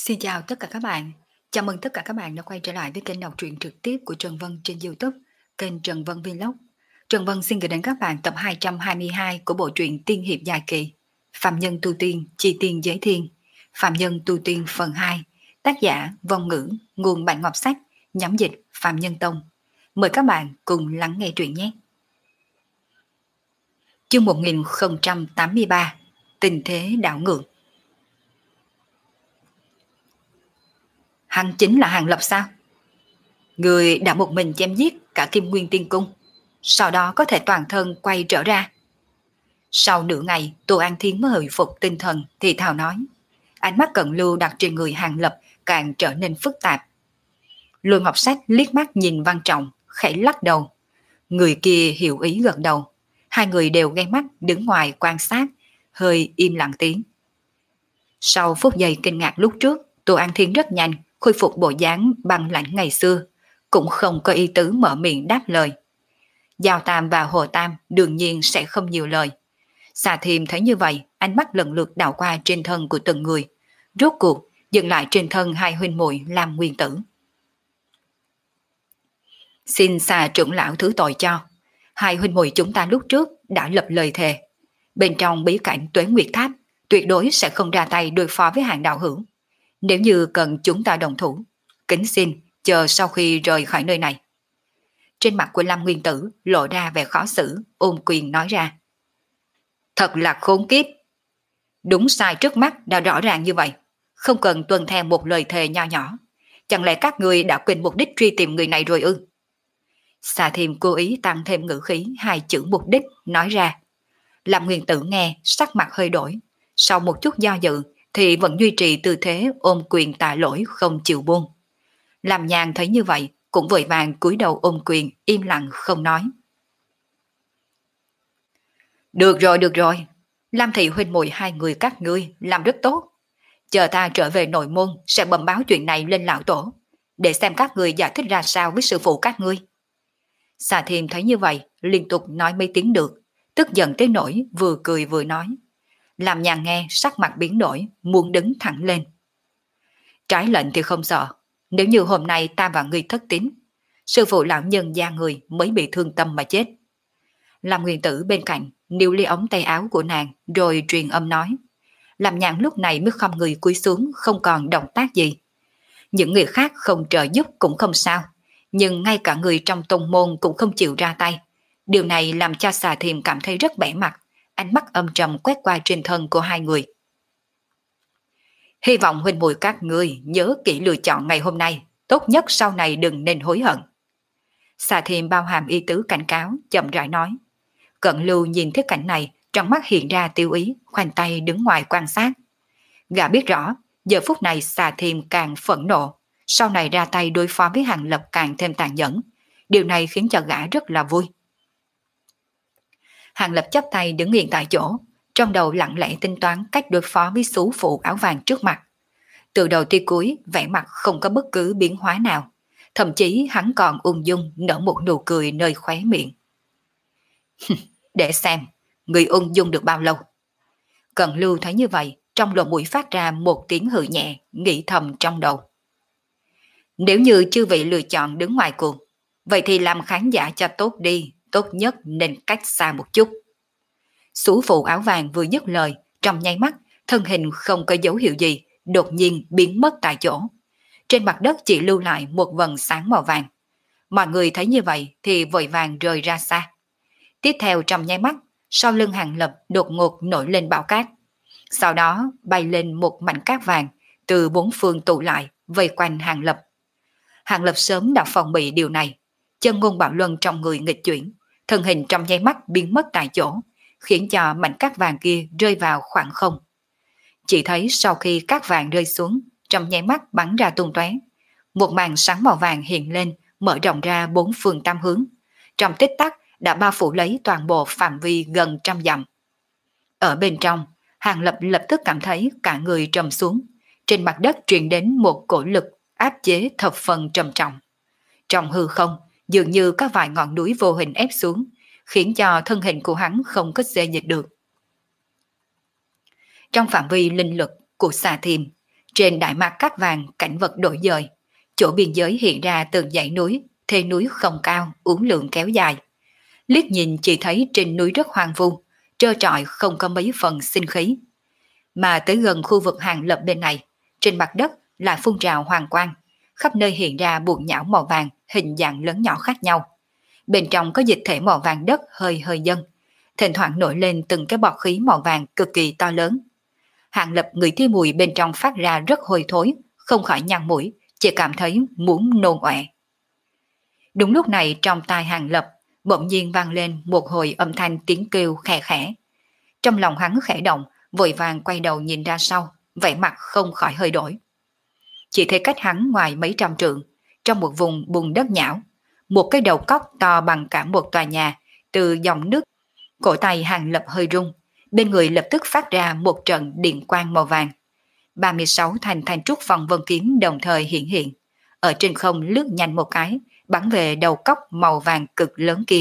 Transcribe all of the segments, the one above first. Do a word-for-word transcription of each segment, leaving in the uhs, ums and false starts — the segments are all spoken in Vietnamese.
Xin chào tất cả các bạn. Chào mừng tất cả các bạn đã quay trở lại với kênh đọc truyện trực tiếp của Trần Vân trên YouTube, kênh Trần Vân Vlog. Trần Vân xin gửi đến các bạn tập hai trăm hai mươi hai của bộ truyện tiên hiệp dài kỳ Phạm Nhân Tu Tiên, Chi Tiên Giới Thiên, Phạm Nhân Tu Tiên phần hai, tác giả Vong Ngữ, nguồn Bản Ngọc Sách, nhóm dịch Phạm Nhân Tông. Mời các bạn cùng lắng nghe truyện nhé. Chương một nghìn không trăm tám mươi ba, Tình thế đảo ngược. Hắn chính là Hàng Lập sao? Người đã một mình chém giết cả Kim Nguyên Tiên Cung, sau đó có thể toàn thân quay trở ra. Sau nửa ngày, Tô An Thiên mới hồi phục tinh thần thì thào nói. Ánh mắt cận lưu đặt trên người Hàng Lập càng trở nên phức tạp. Lôi Ngọc Sách liếc mắt nhìn Văn Trọng, khẽ lắc đầu. Người kia hiểu ý gật đầu. Hai người đều ghé mắt đứng ngoài quan sát, hơi im lặng tiếng. Sau phút giây kinh ngạc lúc trước, Tô An Thiên rất nhanh khôi phục bộ dáng băng lãnh ngày xưa, cũng không có ý tứ mở miệng đáp lời. Giao Tam và Hồ Tam đương nhiên sẽ không nhiều lời. Xà Thiêm thấy như vậy, ánh mắt lần lượt đảo qua trên thân của từng người, rốt cuộc dừng lại trên thân hai huynh muội Lam Nguyên Tử. Xin Xà trưởng lão thứ tội cho, hai huynh muội chúng ta lúc trước đã lập lời thề, bên trong bí cảnh Tuế Nguyệt Tháp tuyệt đối sẽ không ra tay đối phó với Hàng đạo hữu. Nếu như cần chúng ta đồng thủ, kính xin chờ sau khi rời khỏi nơi này. Trên mặt của Lam Nguyên Tử lộ ra vẻ khó xử, ôm quyền nói ra. Thật là khốn kiếp. Đúng sai trước mắt đã rõ ràng như vậy, không cần tuân theo một lời thề nho nhỏ. Chẳng lẽ các người đã quên mục đích truy tìm người này rồi ư? Xà Thiêm cố ý tăng thêm ngữ khí hai chữ mục đích, nói ra. Lam Nguyên Tử nghe, sắc mặt hơi đổi. Sau một chút do dự thì vẫn duy trì tư thế ôm quyền tạ lỗi không chịu buông. Làm Nhàn thấy như vậy cũng vội vàng cúi đầu ôm quyền, im lặng không nói. Được rồi, được rồi. Lam thị huynh muội hai người các ngươi làm rất tốt. Chờ ta trở về nội môn sẽ bẩm báo chuyện này lên lão tổ, để xem các người giải thích ra sao với sư phụ các ngươi. Xà Thiêm thấy như vậy liên tục nói mấy tiếng được, tức giận tới nỗi vừa cười vừa nói. Làm Nhàn nghe sắc mặt biến đổi, muốn đứng thẳng lên. Trái lệnh thì không sợ, nếu như hôm nay ta và ngươi thất tín, sư phụ lão nhân gia người mới bị thương tâm mà chết. Làm Nguyên Tử bên cạnh níu lấy ống tay áo của nàng rồi truyền âm nói. Làm Nhàn lúc này mới không người cúi xuống, không còn động tác gì. Những người khác không trợ giúp cũng không sao, nhưng ngay cả người trong tông môn cũng không chịu ra tay. Điều này làm cho Xà Thiêm cảm thấy rất bẽ mặt, ánh mắt âm trầm quét qua trên thân của hai người. Hy vọng huynh muội các ngươi nhớ kỹ lựa chọn ngày hôm nay, tốt nhất sau này đừng nên hối hận. Xà Thiêm bao hàm ý tứ cảnh cáo, chậm rãi nói. Cận Lưu nhìn thấy cảnh này, trong mắt hiện ra tiêu ý, khoanh tay đứng ngoài quan sát. Gã biết rõ, giờ phút này Xà Thiêm càng phẫn nộ, sau này ra tay đối phó với Hàng Lập càng thêm tàn nhẫn. Điều này khiến cho gã rất là vui. Hàng Lập chắp tay đứng yên tại chỗ, trong đầu lặng lẽ tính toán cách đối phó với xú phụ áo vàng trước mặt. Từ đầu tới cuối, vẻ mặt không có bất cứ biến hóa nào, thậm chí hắn còn ung dung nở một nụ cười nơi khóe miệng. Để xem, người ung dung được bao lâu? Cận Lưu thấy như vậy, trong lỗ mũi phát ra một tiếng hừ nhẹ, nghĩ thầm trong đầu. Nếu như chư vị lựa chọn đứng ngoài cuộc, vậy thì làm khán giả cho tốt đi, tốt nhất nên cách xa một chút. Xú phụ áo vàng vừa dứt lời, trong nháy mắt, thân hình không có dấu hiệu gì, đột nhiên biến mất tại chỗ. Trên mặt đất chỉ lưu lại một vầng sáng màu vàng. Mọi người thấy như vậy thì vội vàng rời ra xa. Tiếp theo trong nháy mắt, sau lưng Hàng Lập đột ngột nổi lên bão cát. Sau đó bay lên một mảnh cát vàng, từ bốn phương tụ lại, vây quanh Hàng Lập. Hàng Lập sớm đã phòng bị điều này, chân ngôn bạo luân trong người nghịch chuyển, thân hình trong nháy mắt biến mất tại chỗ, khiến cho mảnh cát vàng kia rơi vào khoảng không. Chỉ thấy sau khi cát vàng rơi xuống, trong nháy mắt bắn ra tung tóe, một màn sáng màu vàng hiện lên, mở rộng ra bốn phương tam hướng, trong tích tắc đã bao phủ lấy toàn bộ phạm vi gần trăm dặm. Ở bên trong, Hàng Lập lập tức cảm thấy cả người trầm xuống, trên mặt đất truyền đến một cổ lực áp chế thập phần trầm trọng. Trong hư không, dường như có vài ngọn núi vô hình ép xuống, khiến cho thân hình của hắn không có xê dịch được. Trong phạm vi linh lực của Xà Thiêm, Trên đại mạc cát vàng cảnh vật đổi dời, chỗ biên giới hiện ra từng dãy núi, thê núi không cao, uốn lượn kéo dài. Liếc nhìn chỉ thấy trên núi rất hoang vu, trơ trọi không có mấy phần sinh khí. Mà tới gần khu vực hàng lập bên này, trên mặt đất là phun trào hoàng quang, khắp nơi hiện ra buồng nhão màu vàng, hình dạng lớn nhỏ khác nhau. Bên trong có dịch thể màu vàng đất hơi hơi dâng, thỉnh thoảng nổi lên từng cái bọt khí màu vàng cực kỳ to lớn. Hàng lập ngửi thấy mùi bên trong phát ra rất hôi thối, không khỏi nhăn mũi, chỉ cảm thấy muốn nôn ọe. Đúng lúc này trong tai Hàng lập bỗng nhiên vang lên một hồi âm thanh tiếng kêu khẽ khẽ. Trong lòng hắn khẽ động, vội vàng quay đầu nhìn ra sau, vẻ mặt không khỏi hơi đổi. Chỉ thấy cách hắn ngoài mấy trăm trượng, trong một vùng bùn đất nhão, một cái đầu cóc to bằng cả một tòa nhà từ dòng nước. Cổ tay Hàng lập hơi rung, bên người lập tức phát ra một trận điện quang màu vàng. ba mươi sáu thanh thanh trúc phong vân kiếm đồng thời hiện hiện, ở trên không lướt nhanh một cái, bắn về đầu cóc màu vàng cực lớn kia.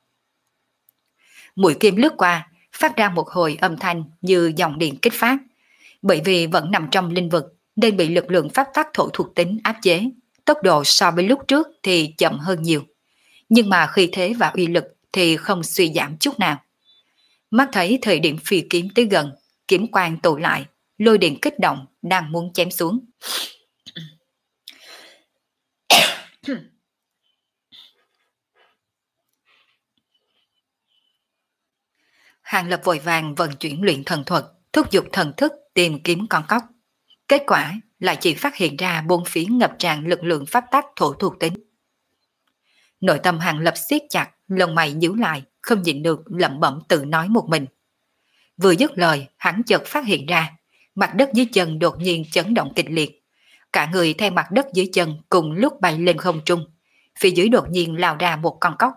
Mũi kim lướt qua, phát ra một hồi âm thanh như dòng điện kích phát. Bởi vì vẫn nằm trong linh vực nên bị lực lượng pháp tắc thổ thuộc tính áp chế, tốc độ so với lúc trước thì chậm hơn nhiều. Nhưng mà khi thế và uy lực thì không suy giảm chút nào. Mắt thấy thời điểm phi kiếm tới gần, kiếm quang tụ lại, lôi điện kích động đang muốn chém xuống. Hàng lập vội vàng vận chuyển luyện thần thuật, thúc giục thần thức tìm kiếm con cóc. Kết quả lại chỉ phát hiện ra bốn phía ngập tràn lực lượng pháp tắc thổ thuộc tính. Nội tâm Hàng lập siết chặt, lông mày nhíu lại, không nhịn được lẩm bẩm tự nói một mình. Vừa dứt lời, hắn chợt phát hiện ra, mặt đất dưới chân đột nhiên chấn động kịch liệt. Cả người theo mặt đất dưới chân cùng lúc bay lên không trung, phía dưới đột nhiên lao ra một con cóc.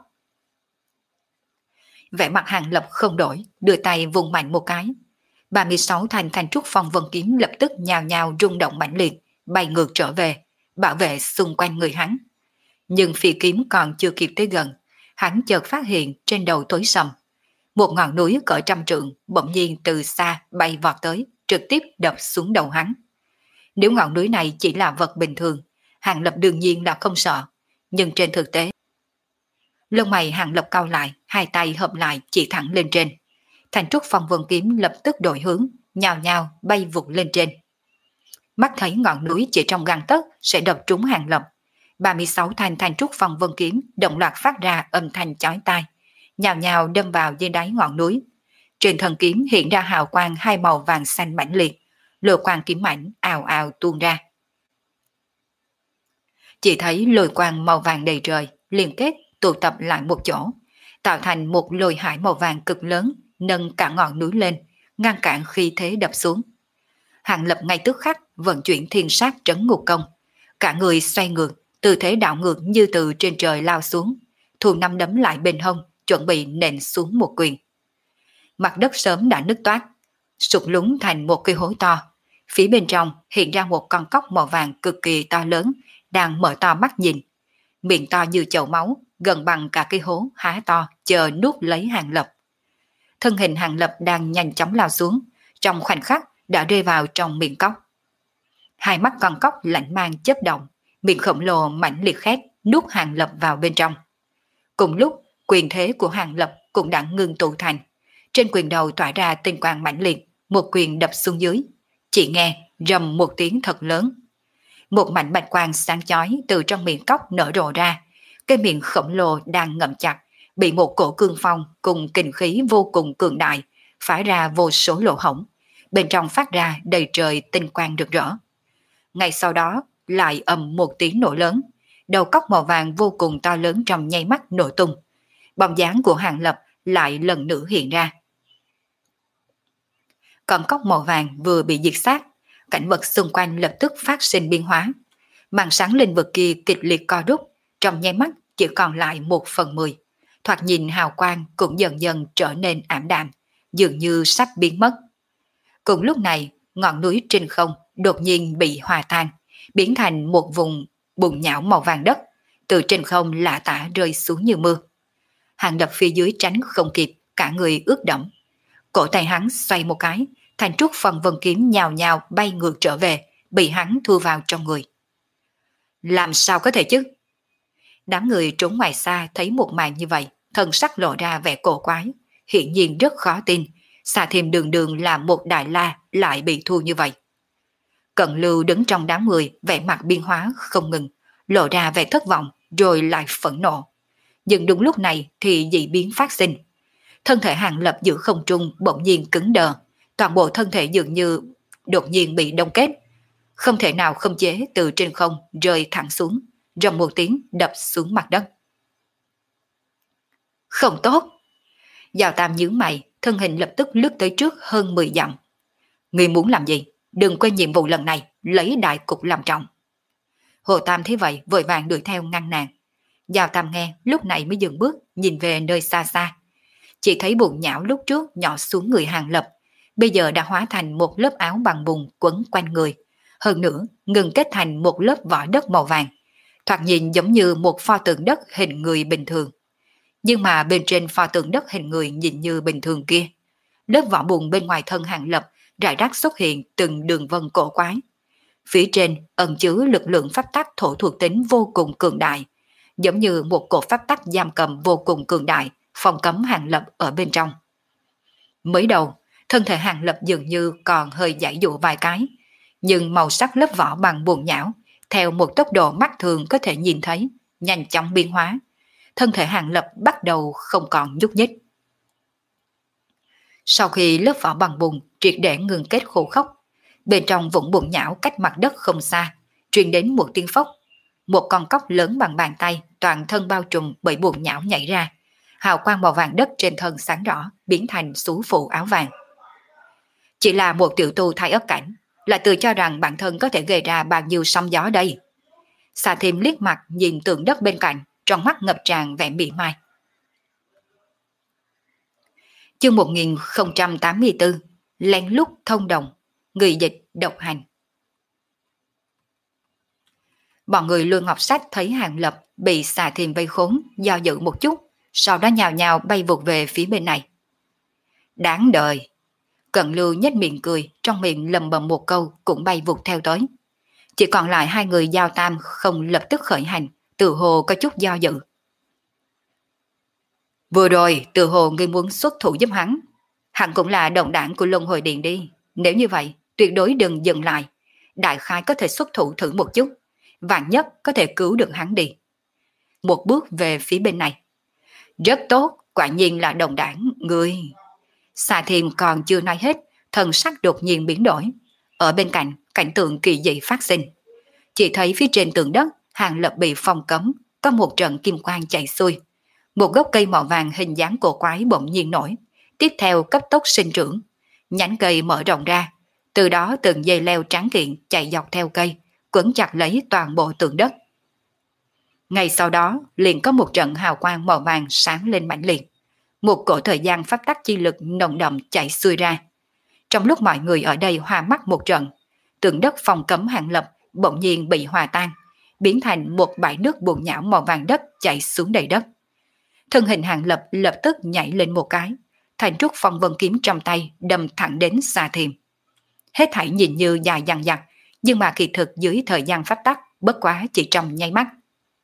Vẻ mặt Hàng lập không đổi, đưa tay vùng mạnh một cái. ba mươi sáu thanh thanh trúc phong vân kiếm lập tức nhào nhào rung động mãnh liệt, bay ngược trở về, bảo vệ xung quanh người hắn. Nhưng phi kiếm còn chưa kịp tới gần, hắn chợt phát hiện trên đầu tối sầm. Một ngọn núi cỡ trăm trượng bỗng nhiên từ xa bay vọt tới, trực tiếp đập xuống đầu hắn. Nếu ngọn núi này chỉ là vật bình thường, Hàng lập đương nhiên là không sợ. Nhưng trên thực tế, lông mày Hàng lập cau lại, hai tay hợp lại chỉ thẳng lên trên. Thanh trúc phong vân kiếm lập tức đổi hướng, nhào nhào bay vụt lên trên. Mắt thấy ngọn núi chỉ trong gang tấc sẽ đập trúng Hàng lập, ba mươi sáu thanh thanh trúc phong vân kiếm đồng loạt phát ra âm thanh chói tai, nhào nhào đâm vào dưới đáy ngọn núi. Trên thân kiếm hiện ra hào quang hai màu vàng xanh mãnh liệt, lôi quang kiếm mảnh ào ào tuôn ra. Chỉ thấy lôi quang màu vàng đầy trời liên kết tụ tập lại một chỗ, tạo thành một lôi hải màu vàng cực lớn, nâng cả ngọn núi lên, ngăn cản khi thế đập xuống. Hàng lập ngay tức khắc vận chuyển thiên sát trấn ngục công, cả người xoay ngược, tư thế đảo ngược như từ trên trời lao xuống, thu năm đấm lại bên hông, chuẩn bị nện xuống một quyền. Mặt đất sớm đã nứt toát, sụt lún thành một cái hố to. Phía bên trong hiện ra một con cóc màu vàng cực kỳ to lớn, đang mở to mắt nhìn. Miệng to như chậu máu, gần bằng cả cái hố há to, chờ nuốt lấy Hàng lập. Thân hình Hàng lập đang nhanh chóng lao xuống, trong khoảnh khắc đã rơi vào trong miệng cóc. Hai mắt con cóc lạnh mang chớp động, miệng khổng lồ mãnh liệt khét nuốt Hàng lập vào bên trong. Cùng lúc, quyền thế của Hàng lập cũng đã ngưng tụ thành. Trên quyền đầu tỏa ra tinh quang mãnh liệt, một quyền đập xuống dưới. Chỉ nghe rầm một tiếng thật lớn. Một mảnh bạch quang sáng chói từ trong miệng cóc nở rộ ra. Cái miệng khổng lồ đang ngậm chặt, bị một cổ cương phong cùng kình khí vô cùng cường đại, phá ra vô số lỗ hổng. Bên trong phát ra đầy trời tinh quang rực rỡ. Ngay sau đó lại ầm một tiếng nổ lớn. Đầu cóc màu vàng vô cùng to lớn trong nháy mắt nổ tung. Bóng dáng của Hàng lập lại lần nữa hiện ra. Con cóc màu vàng vừa bị diệt sát, cảnh vật xung quanh lập tức phát sinh biến hóa. Màn sáng linh vực kia kịch liệt co rút, trong nháy mắt chỉ còn lại một phần mười. Thoạt nhìn hào quang cũng dần dần trở nên ảm đạm, dường như sắp biến mất. Cùng lúc này, ngọn núi trên không đột nhiên bị hòa tan, biến thành một vùng bùn nhão màu vàng đất, từ trên không lả tả rơi xuống như mưa. Hàng lập phía dưới tránh không kịp, cả người ướt đẫm. Cổ tay hắn xoay một cái, thanh trúc phần vân kiếm nhào nhào bay ngược trở về, bị hắn thu vào trong người. Làm sao có thể chứ? Đám người trốn ngoài xa thấy một màn như vậy, thân sắc lộ ra vẻ cổ quái, hiển nhiên rất khó tin, Xà Thiềm đường đường là một đại la lại bị thua như vậy. Cận Lưu đứng trong đám người, vẻ mặt biến hóa không ngừng, lộ ra vẻ thất vọng rồi lại phẫn nộ. Nhưng đúng lúc này thì dị biến phát sinh. Thân thể Hàng Lập giữa không trung bỗng nhiên cứng đờ, toàn bộ thân thể dường như đột nhiên bị đông kết, không thể nào khống chế từ trên không rơi thẳng xuống, rầm một tiếng đập xuống mặt đất. Không tốt! Giào Tam nhướng mày, thân hình lập tức lướt tới trước hơn mười dặm. Ngươi muốn làm gì? Đừng quên nhiệm vụ lần này, lấy đại cục làm trọng. Hồ Tam thấy vậy vội vàng đuổi theo ngăn nàng. Giào Tam nghe lúc này mới dừng bước, nhìn về nơi xa xa. Chỉ thấy bùn nhão lúc trước nhỏ xuống người Hàng Lập, bây giờ đã hóa thành một lớp áo bằng bùn quấn quanh người. Hơn nữa, ngừng kết thành một lớp vỏ đất màu vàng, thoạt nhìn giống như một pho tượng đất hình người bình thường. Nhưng mà bên trên pho tượng đất hình người nhìn như bình thường kia, lớp vỏ bùn bên ngoài thân Hàng Lập rải rác xuất hiện từng đường vân cổ quái. Phía trên ẩn chứa lực lượng pháp tắc thổ thuộc tính vô cùng cường đại, giống như một cột pháp tắc giam cầm vô cùng cường đại, phòng cấm Hàng Lập ở bên trong. Mới đầu, thân thể Hàng Lập dường như còn hơi giãy dụ vài cái, nhưng màu sắc lớp vỏ bằng bùn nhão, theo một tốc độ mắt thường có thể nhìn thấy, nhanh chóng biến hóa. Thân thể Hàng Lập bắt đầu không còn nhúc nhích. Sau khi lớp vỏ bằng bùn triệt để ngừng kết khô khốc, bên trong vũng bùn nhão cách mặt đất không xa, truyền đến một tiếng phốc. Một con cóc lớn bằng bàn tay, toàn thân bao trùm bởi bùn nhão nhảy ra. Hào quang màu vàng đất trên thân sáng rõ, biến thành xú phụ áo vàng. Chỉ là một tiểu tu thái ớt cảnh, lại tự cho rằng bản thân có thể gây ra bao nhiêu sóng gió đây. Xà Thiềm liếc mặt nhìn tượng đất bên cạnh, trong mắt ngập tràn vẻ mỉa mai. Chương một nghìn không trăm tám mươi tư, lén lút thông đồng, người dịch độc hành. Bọn người Lôi Ngọc Sách thấy Hàng Lập bị Xà Thiềm vây khốn, do dự một chút, sau đó nhào nhào bay vụt về phía bên này. Đáng đời! Cận Lưu nhếch miệng cười, trong miệng lầm bầm một câu cũng bay vụt theo tới. Chỉ còn lại hai người Giao Tam không lập tức khởi hành, tự hồ có chút do dự. Vừa rồi tự hồ ngươi muốn xuất thủ giúp hắn, hắn cũng là đồng đảng của Luân Hồi Điện đi. Nếu như vậy, tuyệt đối đừng dừng lại. Đại khái có thể xuất thủ thử một chút, vạn nhất có thể cứu được hắn đi. Một bước về phía bên này. Rất tốt, quả nhiên là đồng đảng, ngươi. Xà Thiềm còn chưa nói hết, thần sắc đột nhiên biến đổi. Ở bên cạnh, cảnh tượng kỳ dị phát sinh. Chỉ thấy phía trên tường đất, Hàng Lập bị phong cấm, có một trận kim quang chạy xuôi. Một gốc cây màu vàng hình dáng cổ quái bỗng nhiên nổi, tiếp theo cấp tốc sinh trưởng. Nhánh cây mở rộng ra, từ đó từng dây leo trắng kiện chạy dọc theo cây, quấn chặt lấy toàn bộ tường đất. Ngay sau đó, liền có một trận hào quang màu vàng sáng lên mãnh liệt. Một cổ thời gian pháp tắc chi lực nồng đậm chạy xuôi ra. Trong lúc mọi người ở đây hoa mắt một trận, tường đất phòng cấm Hàng Lập bỗng nhiên bị hòa tan, biến thành một bãi nước bùn nhão màu vàng đất chạy xuống đầy đất. Thân hình Hàng Lập lập tức nhảy lên một cái, thành trúc phong vân kiếm trong tay đâm thẳng đến Xà Thiềm. Hết thảy nhìn như dài dằng dặc, nhưng mà kỳ thực dưới thời gian pháp tắc bất quá chỉ trong nháy mắt.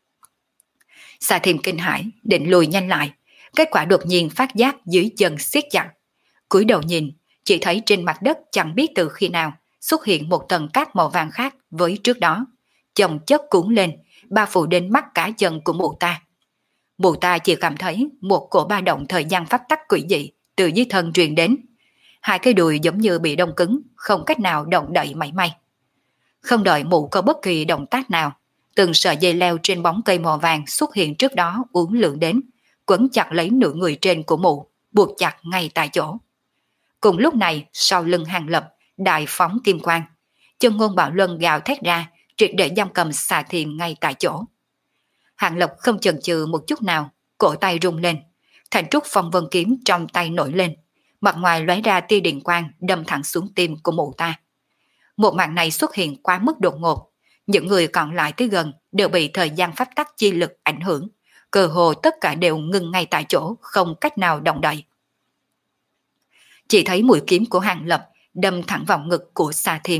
Xà Thiềm kinh hãi định lùi nhanh lại, kết quả đột nhiên phát giác dưới chân siết chặt. Cúi đầu nhìn, chỉ thấy trên mặt đất chẳng biết từ khi nào xuất hiện một tầng cát màu vàng khác với trước đó, chồng chất cuốn lên, bao phủ đến mắt cả chân của mụ ta. Mụ ta chỉ cảm thấy một cổ ba động thời gian pháp tắc quỷ dị từ dưới thân truyền đến. Hai cái đùi giống như bị đông cứng, không cách nào động đậy mảy may. Không đợi mụ có bất kỳ động tác nào, từng sợi dây leo trên bóng cây màu vàng xuất hiện trước đó uốn lượn đến, quấn chặt lấy nửa người trên của mụ, buộc chặt ngay tại chỗ. Cùng lúc này, sau lưng Hàng Lập, đại phóng kim quang, chân ngôn bạo luân gào thét ra, triệt để giam cầm Xà Thiềm ngay tại chỗ. Hàng Lập không chần chừ một chút nào, cổ tay rung lên, thành trúc phong vân kiếm trong tay nổi lên, mặt ngoài lóe ra tia điện quang đâm thẳng xuống tim của mụ ta. Một màn này xuất hiện quá mức đột ngột, những người còn lại tới gần đều bị thời gian pháp tắc chi lực ảnh hưởng, cơ hồ tất cả đều ngừng ngay tại chỗ, không cách nào động đậy. Chỉ thấy mũi kiếm của Hàng Lập đâm thẳng vào ngực của Xà Thiềm,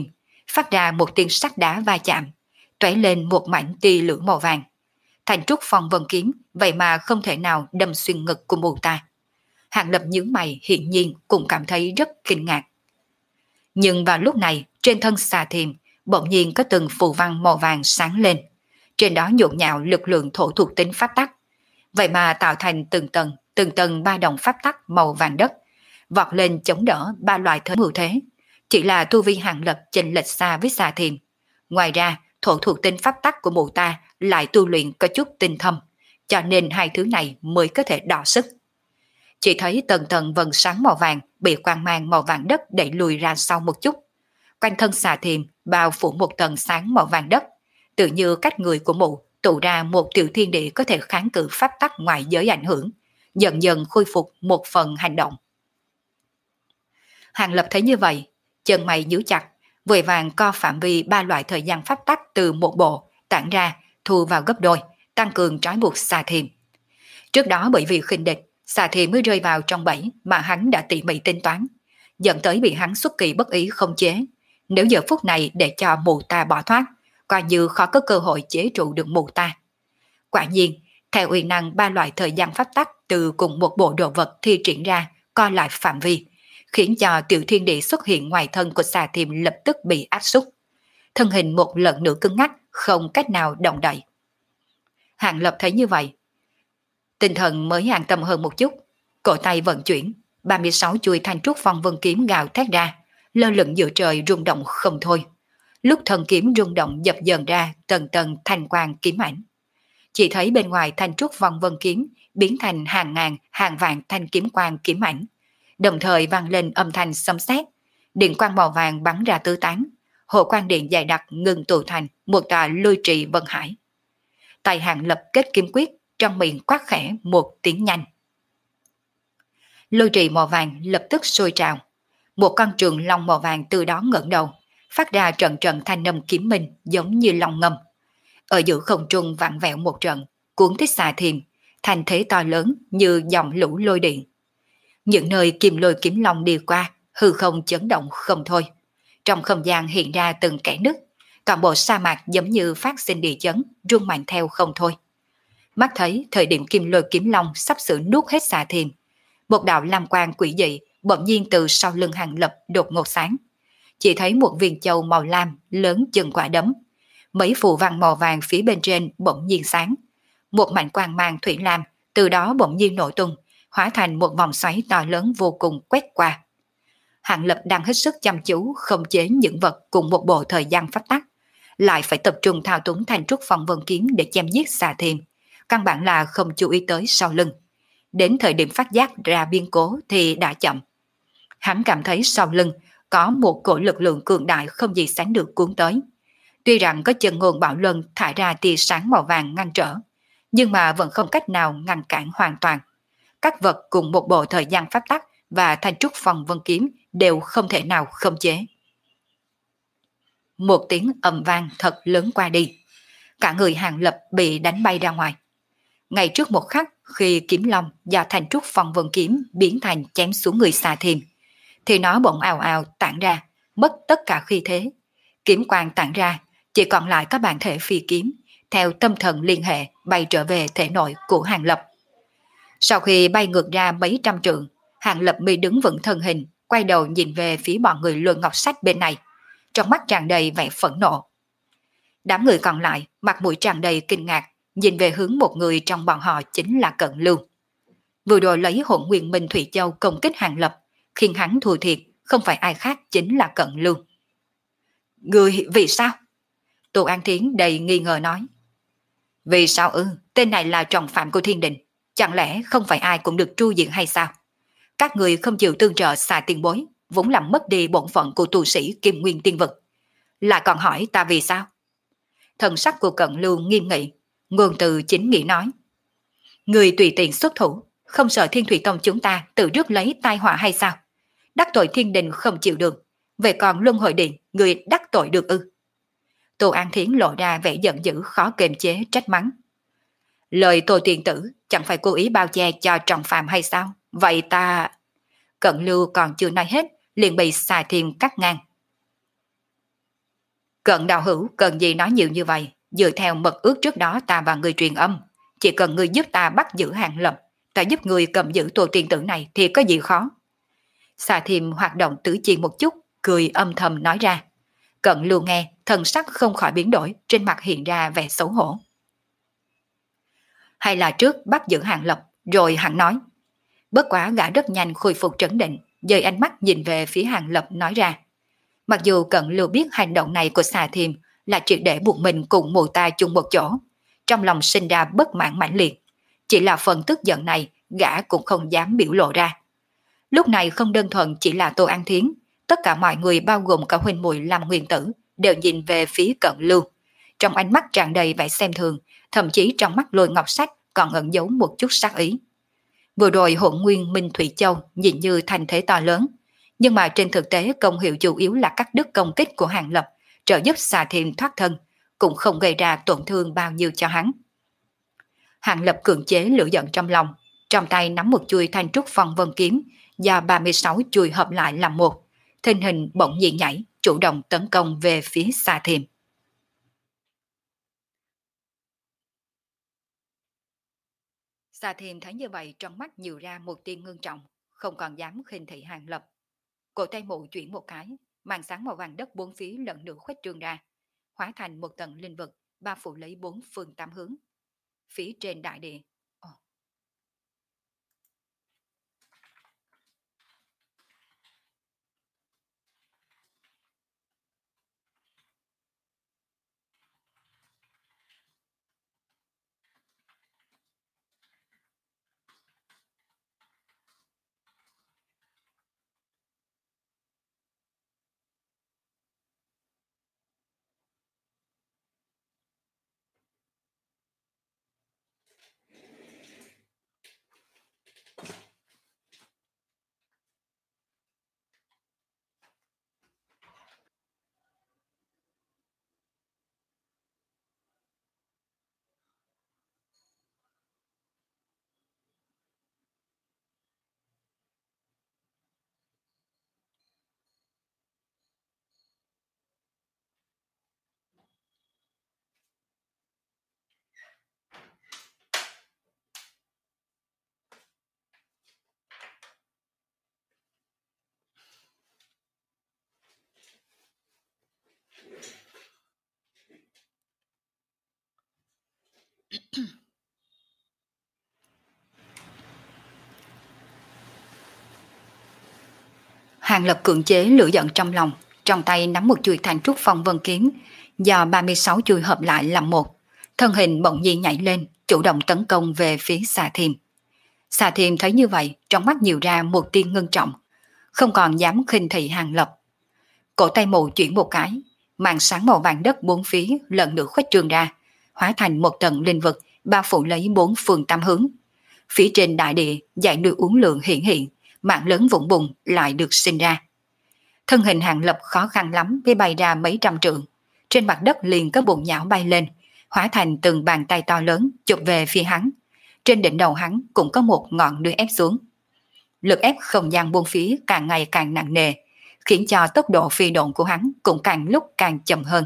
phát ra một tiếng sắt đá va chạm, tóe lên một mảnh tia lửa màu vàng. Thành trúc phong vân kiếm vậy mà không thể nào đâm xuyên ngực của mụ ta. Hàng Lập nhướng mày, hiển nhiên cũng cảm thấy rất kinh ngạc. Nhưng vào lúc này, trên thân xà thiềm bỗng nhiên có từng phù văn màu vàng sáng lên. Trên đó nhộn nhạo lực lượng thổ thuộc tính pháp tắc. Vậy mà tạo thành từng tầng, từng tầng ba đồng pháp tắc màu vàng đất, vọt lên chống đỡ ba loại thế mưu thế. Chỉ là tu vi Hàng Lập chênh lệch xa với xà thiềm. Ngoài ra, thổ thuộc tính pháp tắc của mụ ta lại tu luyện có chút tinh thâm, cho nên hai thứ này mới có thể đọ sức. Chỉ thấy tầng tầng vầng sáng màu vàng bị quang mang màu vàng đất đẩy lùi ra sau một chút. Quanh thân xà thiềm bao phủ một tầng sáng màu vàng đất, tự như cách người của mụ tụ ra một tiểu thiên địa có thể kháng cự pháp tắc ngoài giới ảnh hưởng, dần dần khôi phục một phần hành động. Hàng Lập thấy như vậy, chân mày nhíu chặt, vội vàng co phạm vi ba loại thời gian pháp tắc từ một bộ tản ra, thu vào gấp đôi, tăng cường trói buộc xà thiềm. Trước đó bởi vì khinh địch, xà thiềm mới rơi vào trong bẫy mà hắn đã tỉ mỉ tính toán, dẫn tới bị hắn xuất kỳ bất ý không chế. Nếu giờ phút này để cho mụ ta bỏ thoát, coi như khó có cơ hội chế trụ được mụ ta. Quả nhiên, theo uy năng ba loại thời gian pháp tắc từ cùng một bộ đồ vật thi triển ra, co lại phạm vi, khiến cho tiểu thiên địa xuất hiện ngoài thân của xà thiềm lập tức bị áp suất. Thân hình một lần nữa cứng ngắc, không cách nào động đậy. Hàng Lập thấy như vậy, tinh thần mới an tâm hơn một chút, cổ tay vận chuyển, ba mươi sáu chuôi thanh trúc phong vân kiếm gào thét ra, lơ lửng giữa trời rung động không thôi. Lúc thần kiếm rung động dập dần ra tầng tầng thanh quang kiếm ảnh. Chỉ thấy bên ngoài thanh trúc phong vân kiếm biến thành hàng ngàn, hàng vạn thanh kiếm quang kiếm ảnh, đồng thời vang lên âm thanh xâm xét, điện quang màu vàng bắn ra tứ tán, hồ quang điện dày đặc ngừng tụ thành một tòa lôi trì vân hải. Tay Hàng Lập kết kiếm quyết, trong miệng quát khẽ một tiếng nhanh. Lôi trì màu vàng lập tức sôi trào, một con trường long màu vàng từ đó ngẩng đầu, phát ra trận trận thanh âm kiếm minh giống như long ngâm. Ở giữa không trung vặn vẹo một trận, cuốn thích xà thiềm, thành thế to lớn như dòng lũ lôi điện. Những nơi kim lôi kiếm long đi qua, hư không chấn động không thôi. Trong không gian hiện ra từng kẽ nứt, toàn bộ sa mạc giống như phát sinh địa chấn, rung mạnh theo không thôi. Mắt thấy thời điểm kim lôi kiếm long sắp sửa nuốt hết xà thiềm, một đạo lam quang quỷ dị bỗng nhiên từ sau lưng Hàng Lập đột ngột sáng. Chỉ thấy một viên châu màu lam lớn chừng quả đấm, mấy phù văn màu vàng phía bên trên bỗng nhiên sáng, một mảnh quang mang thủy lam từ đó bỗng nhiên nổ tung, hóa thành một vòng xoáy to lớn vô cùng quét qua. Hàng Lập đang hết sức chăm chú khống chế những vật cùng một bộ thời gian pháp tắc, lại phải tập trung thao túng thành trúc phong vân kiếm để chém giết xà thiềm, căn bản là không chú ý tới sau lưng. Đến thời điểm phát giác ra biến cố thì đã chậm. Hắn cảm thấy sau lưng có một cổ lực lượng cường đại không gì sánh được cuốn tới. Tuy rằng có chân ngôn bảo luân thải ra tia sáng màu vàng ngăn trở, nhưng mà vẫn không cách nào ngăn cản hoàn toàn. Các vật cùng một bộ thời gian pháp tắc và thanh trúc phong vân kiếm đều không thể nào khống chế. Một tiếng ầm vang thật lớn qua đi, cả người Hàng Lập bị đánh bay ra ngoài. Ngay trước một khắc khi kiếm long do thanh trúc phong vân kiếm biến thành chém xuống người xà thiềm, thì nó bỗng ào ào tản ra, mất tất cả khí thế. Kiếm quang tản ra, chỉ còn lại các bản thể phi kiếm, theo tâm thần liên hệ bay trở về thể nội của Hàng Lập. Sau khi bay ngược ra mấy trăm trượng, Hàng Lập mới đứng vững thân hình, quay đầu nhìn về phía bọn người Luân Ngọc Sách bên này, trong mắt tràn đầy vẻ phẫn nộ. Đám người còn lại mặt mũi tràn đầy kinh ngạc, nhìn về hướng một người trong bọn họ chính là Cận Lưu. Vừa rồi lấy Hỗn Nguyên Minh Thủy Châu công kích Hàng Lập, khiến hắn thua thiệt, không phải ai khác chính là Cận Lưu. Người vì sao? Tô An Thiến đầy nghi ngờ nói. Vì sao ư? Tên này là trọng phạm của thiên đình, chẳng lẽ không phải ai cũng được tru diện hay sao? Các người không chịu tương trợ xà tiền bối, vốn làm mất đi bổn phận của tu sĩ Kim Nguyên Tiên Vực, lại còn hỏi ta vì sao? Thần sắc của Cận Lưu nghiêm nghị, ngôn từ chính nghĩa nói. Người tùy tiện xuất thủ, không sợ Thiên Thủy Tông chúng ta tự rước lấy tai họa hay sao? Đắc tội thiên đình không chịu được, về còn luân hồi điện, người đắc tội được ư? Tô An Thiến lộ ra vẻ giận dữ khó kiềm chế trách mắng. Lời Tô Tiên Tử chẳng phải cố ý bao che cho trọng phạm hay sao? Vậy ta... Cận Lưu còn chưa nói hết, liền bị xà thiềm cắt ngang. Cận đạo hữu cần gì nói nhiều như vậy, dựa theo mật ước trước đó ta và người truyền âm, chỉ cần người giúp ta bắt giữ Hàng Lập, ta giúp người cầm giữ Tô Tiên Tử này thì có gì khó. Xà Thiêm hoạt động tứ chi một chút, cười âm thầm nói ra. Cận Lưu nghe, thần sắc không khỏi biến đổi, trên mặt hiện ra vẻ xấu hổ. Hay là trước bắt giữ Hàng Lập, rồi hắn nói. Bất quá gã rất nhanh khôi phục trấn định, dời ánh mắt nhìn về phía Hàng Lập nói ra. Mặc dù Cận Lưu biết hành động này của Xà Thiêm là triệt để buộc mình cùng mù ta chung một chỗ, trong lòng sinh ra bất mãn mãnh liệt. Chỉ là phần tức giận này, gã cũng không dám biểu lộ ra. Lúc này không đơn thuần chỉ là Tô An Thiến, tất cả mọi người bao gồm cả huynh muội Lâm Nguyên Tử đều nhìn về phía Cận Lưu. Trong ánh mắt tràn đầy vẻ xem thường, thậm chí trong mắt Lôi Ngọc Sách còn ẩn giấu một chút sát ý. Vừa rồi Hỗn Nguyên Minh Thủy Châu nhìn như thành thế to lớn, nhưng mà trên thực tế công hiệu chủ yếu là cắt đứt công kích của Hàng Lập, trợ giúp Xà Thiêm thoát thân, cũng không gây ra tổn thương bao nhiêu cho hắn. Hàng Lập cưỡng chế lửa giận trong lòng, trong tay nắm một chuôi thanh trúc phong vân kiếm, do ba mươi sáu chuôi hợp lại làm một, thân hình bỗng nhiên nhảy, chủ động tấn công về phía Xà Thiêm. Xà Thiêm thấy như vậy trong mắt nhiều ra một tia ngưng trọng, không còn dám khinh thị Hàng Lập. Cổ tay mụ chuyển một cái, màn sáng màu vàng đất bốn phía lần nữa khuếch trương ra, hóa thành một tầng linh vực, bao phủ lấy bốn phương tám hướng. Phía trên đại địa. Ồ. Hàng Lập cưỡng chế lửa giận trong lòng, trong tay nắm một chuôi thanh trúc phong vân kiếm, do ba mươi sáu chuôi hợp lại làm một, thân hình bỗng nhiên nhảy lên, chủ động tấn công về phía Xà Thiêm. Xà Thiêm thấy như vậy, trong mắt nhiều ra một tia ngưng trọng, không còn dám khinh thị Hàng Lập. Cổ tay mụ chuyển một cái, màn sáng màu vàng đất bốn phía lần nữa khuếch trương ra, hóa thành một tầng linh vực bao phủ lấy bốn phương tám hướng. Phía trên đại địa, dải núi uốn lượn hiện hiện, mạng lớn vũng bùn lại được sinh ra. Thân hình Hàng Lập khó khăn lắm mới bay ra mấy trăm trượng, trên mặt đất liền có bùn nhão bay lên, hóa thành từng bàn tay to lớn chụp về phía hắn. Trên đỉnh đầu hắn cũng có một ngọn núi ép xuống. Lực ép không gian buông phía càng ngày càng nặng nề, khiến cho tốc độ phi độn của hắn cũng càng lúc càng chậm hơn.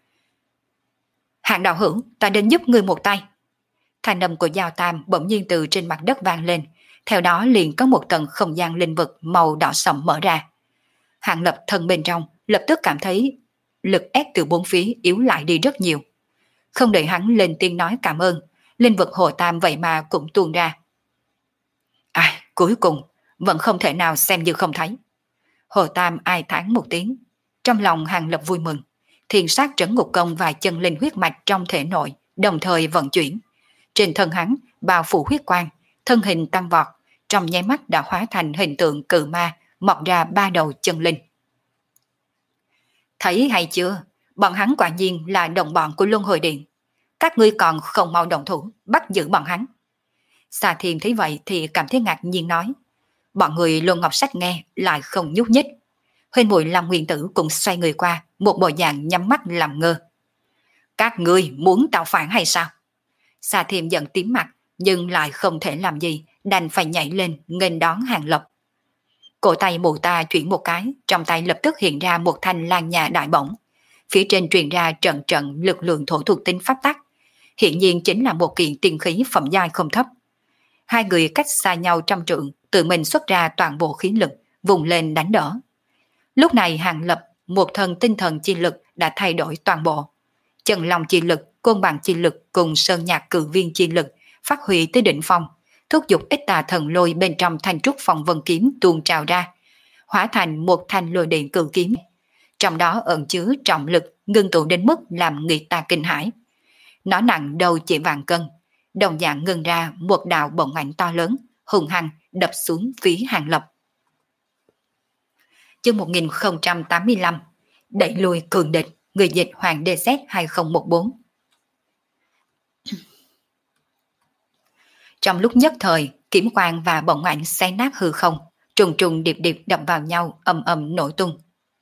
Hàng đạo hữu, ta đến giúp ngươi một tay. Thanh âm của Giao Tam bỗng nhiên từ trên mặt đất vang lên, theo đó liền có một tầng không gian linh vực màu đỏ sẫm mở ra. Hàng Lập thân bên trong lập tức cảm thấy lực ép từ bốn phía yếu lại đi rất nhiều. Không đợi hắn lên tiếng nói cảm ơn, linh vực Hồ Tam vậy mà cũng tuôn ra. À, cuối cùng vẫn không thể nào xem như không thấy. Hồ Tam ai thán một tiếng, trong lòng Hàng Lập vui mừng. Thiên sát trấn ngục công và chân linh huyết mạch trong thể nội đồng thời vận chuyển. Trên thân hắn bao phủ huyết quang, thân hình tăng vọt, trong nháy mắt đã hóa thành hình tượng cự ma, mọc ra ba đầu chân linh. Thấy hay chưa, bọn hắn quả nhiên là đồng bọn của Luân Hồi Điện. Các ngươi còn không mau động thủ, bắt giữ bọn hắn. Xà Thiêm thấy vậy thì cảm thấy ngạc nhiên nói. Bọn người Luân Ngọc Sách nghe lại không nhúc nhích. Huynh muội Lâm Nguyên Tử cũng xoay người qua, một bộ dạng nhắm mắt làm ngơ. Các ngươi muốn tạo phản hay sao? Xà Thiêm giận tím mặt, nhưng lại không thể làm gì, đành phải nhảy lên nghênh đón Hàng Lập. Cổ tay mụ ta chuyển một cái, trong tay lập tức hiện ra một thanh lan nhà đại bổng. phía trên truyền ra trận trận lực lượng thổ thuộc tính pháp tắc, hiện nhiên chính là một kiện tiên khí phẩm giai không thấp. Hai người cách xa nhau trăm trượng, tự mình xuất ra toàn bộ khí lực, vùng lên đánh đỡ. Lúc này Hàng Lập, một thần tinh thần chi lực đã thay đổi toàn bộ. Chân long chi lực, côn bằng chi lực cùng sơn nhạc cử viên chi lực phát huy tới đỉnh phong, thúc giục ít tà thần lôi bên trong thanh trúc phong vân kiếm tuôn trào ra, hóa thành một thanh lôi điện cử kiếm. Trong đó ẩn chứa trọng lực ngưng tụ đến mức làm người ta kinh hãi. Nó nặng đầu chỉ vạn cân, đồng dạng ngưng ra một đạo bổng ảnh to lớn, hùng hăng đập xuống phía Hàng Lập. Chương một nghìn không trăm tám mươi lăm, đẩy lùi cường địch, người dịch Hoàng đê zét hai không một bốn. Trong lúc nhất thời, kiếm quang và bổng ảnh xé nát hư không, trùng trùng điệp điệp đập vào nhau, ầm ầm nổ tung.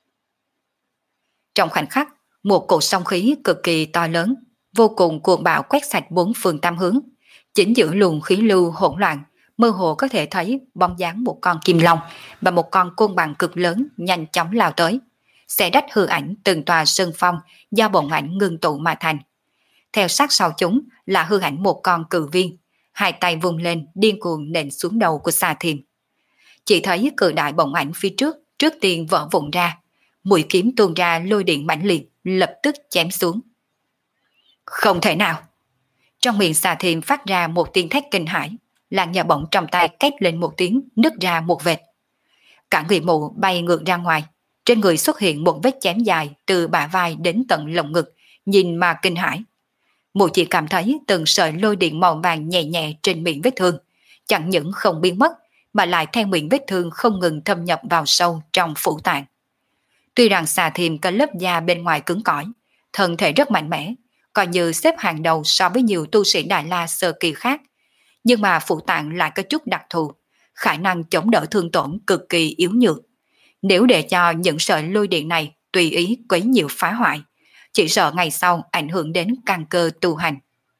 Trong khoảnh khắc, một cột sóng khí cực kỳ to lớn, vô cùng cuồng bạo quét sạch bốn phương tám hướng. Chính giữa luồng khí lưu hỗn loạn, mơ hồ có thể thấy bóng dáng một con kim long và một con côn bằng cực lớn nhanh chóng lao tới, xé rách hư ảnh từng tòa sơn phong do bổng ảnh ngưng tụ mà thành. Theo sát sau chúng là hư ảnh một con cự viên, hai tay vung lên điên cuồng nện xuống đầu của Xà Thiềm. Chỉ thấy cự đại bổng ảnh phía trước trước tiên vỡ vụn ra, mũi kiếm tuôn ra lôi điện mãnh liệt, lập tức chém xuống. Không thể nào! Trong miệng Xà Thiềm phát ra một tiếng thét kinh hãi, làn nhà bổng trong tay két lên một tiếng, nứt ra một vệt. Cả người mụ bay ngược ra ngoài, trên người xuất hiện một vết chém dài từ bả vai đến tận lồng ngực, nhìn mà kinh hãi. Mụ chỉ cảm thấy từng sợi lôi điện màu vàng nhẹ nhẹ trên miệng vết thương, chẳng những không biến mất mà lại theo miệng vết thương không ngừng thâm nhập vào sâu trong phủ tạng. Tuy rằng Xà Thiềm có lớp da bên ngoài cứng cỏi, thân thể rất mạnh mẽ, coi như xếp hàng đầu so với nhiều tu sĩ Đại La sơ kỳ khác, nhưng mà phủ tạng lại có chút đặc thù, khả năng chống đỡ thương tổn cực kỳ yếu nhược. Nếu để cho những sợi lôi điện này tùy ý quấy nhiễu phá hoại, chỉ sợ ngày sau ảnh hưởng đến căn cơ tu hành.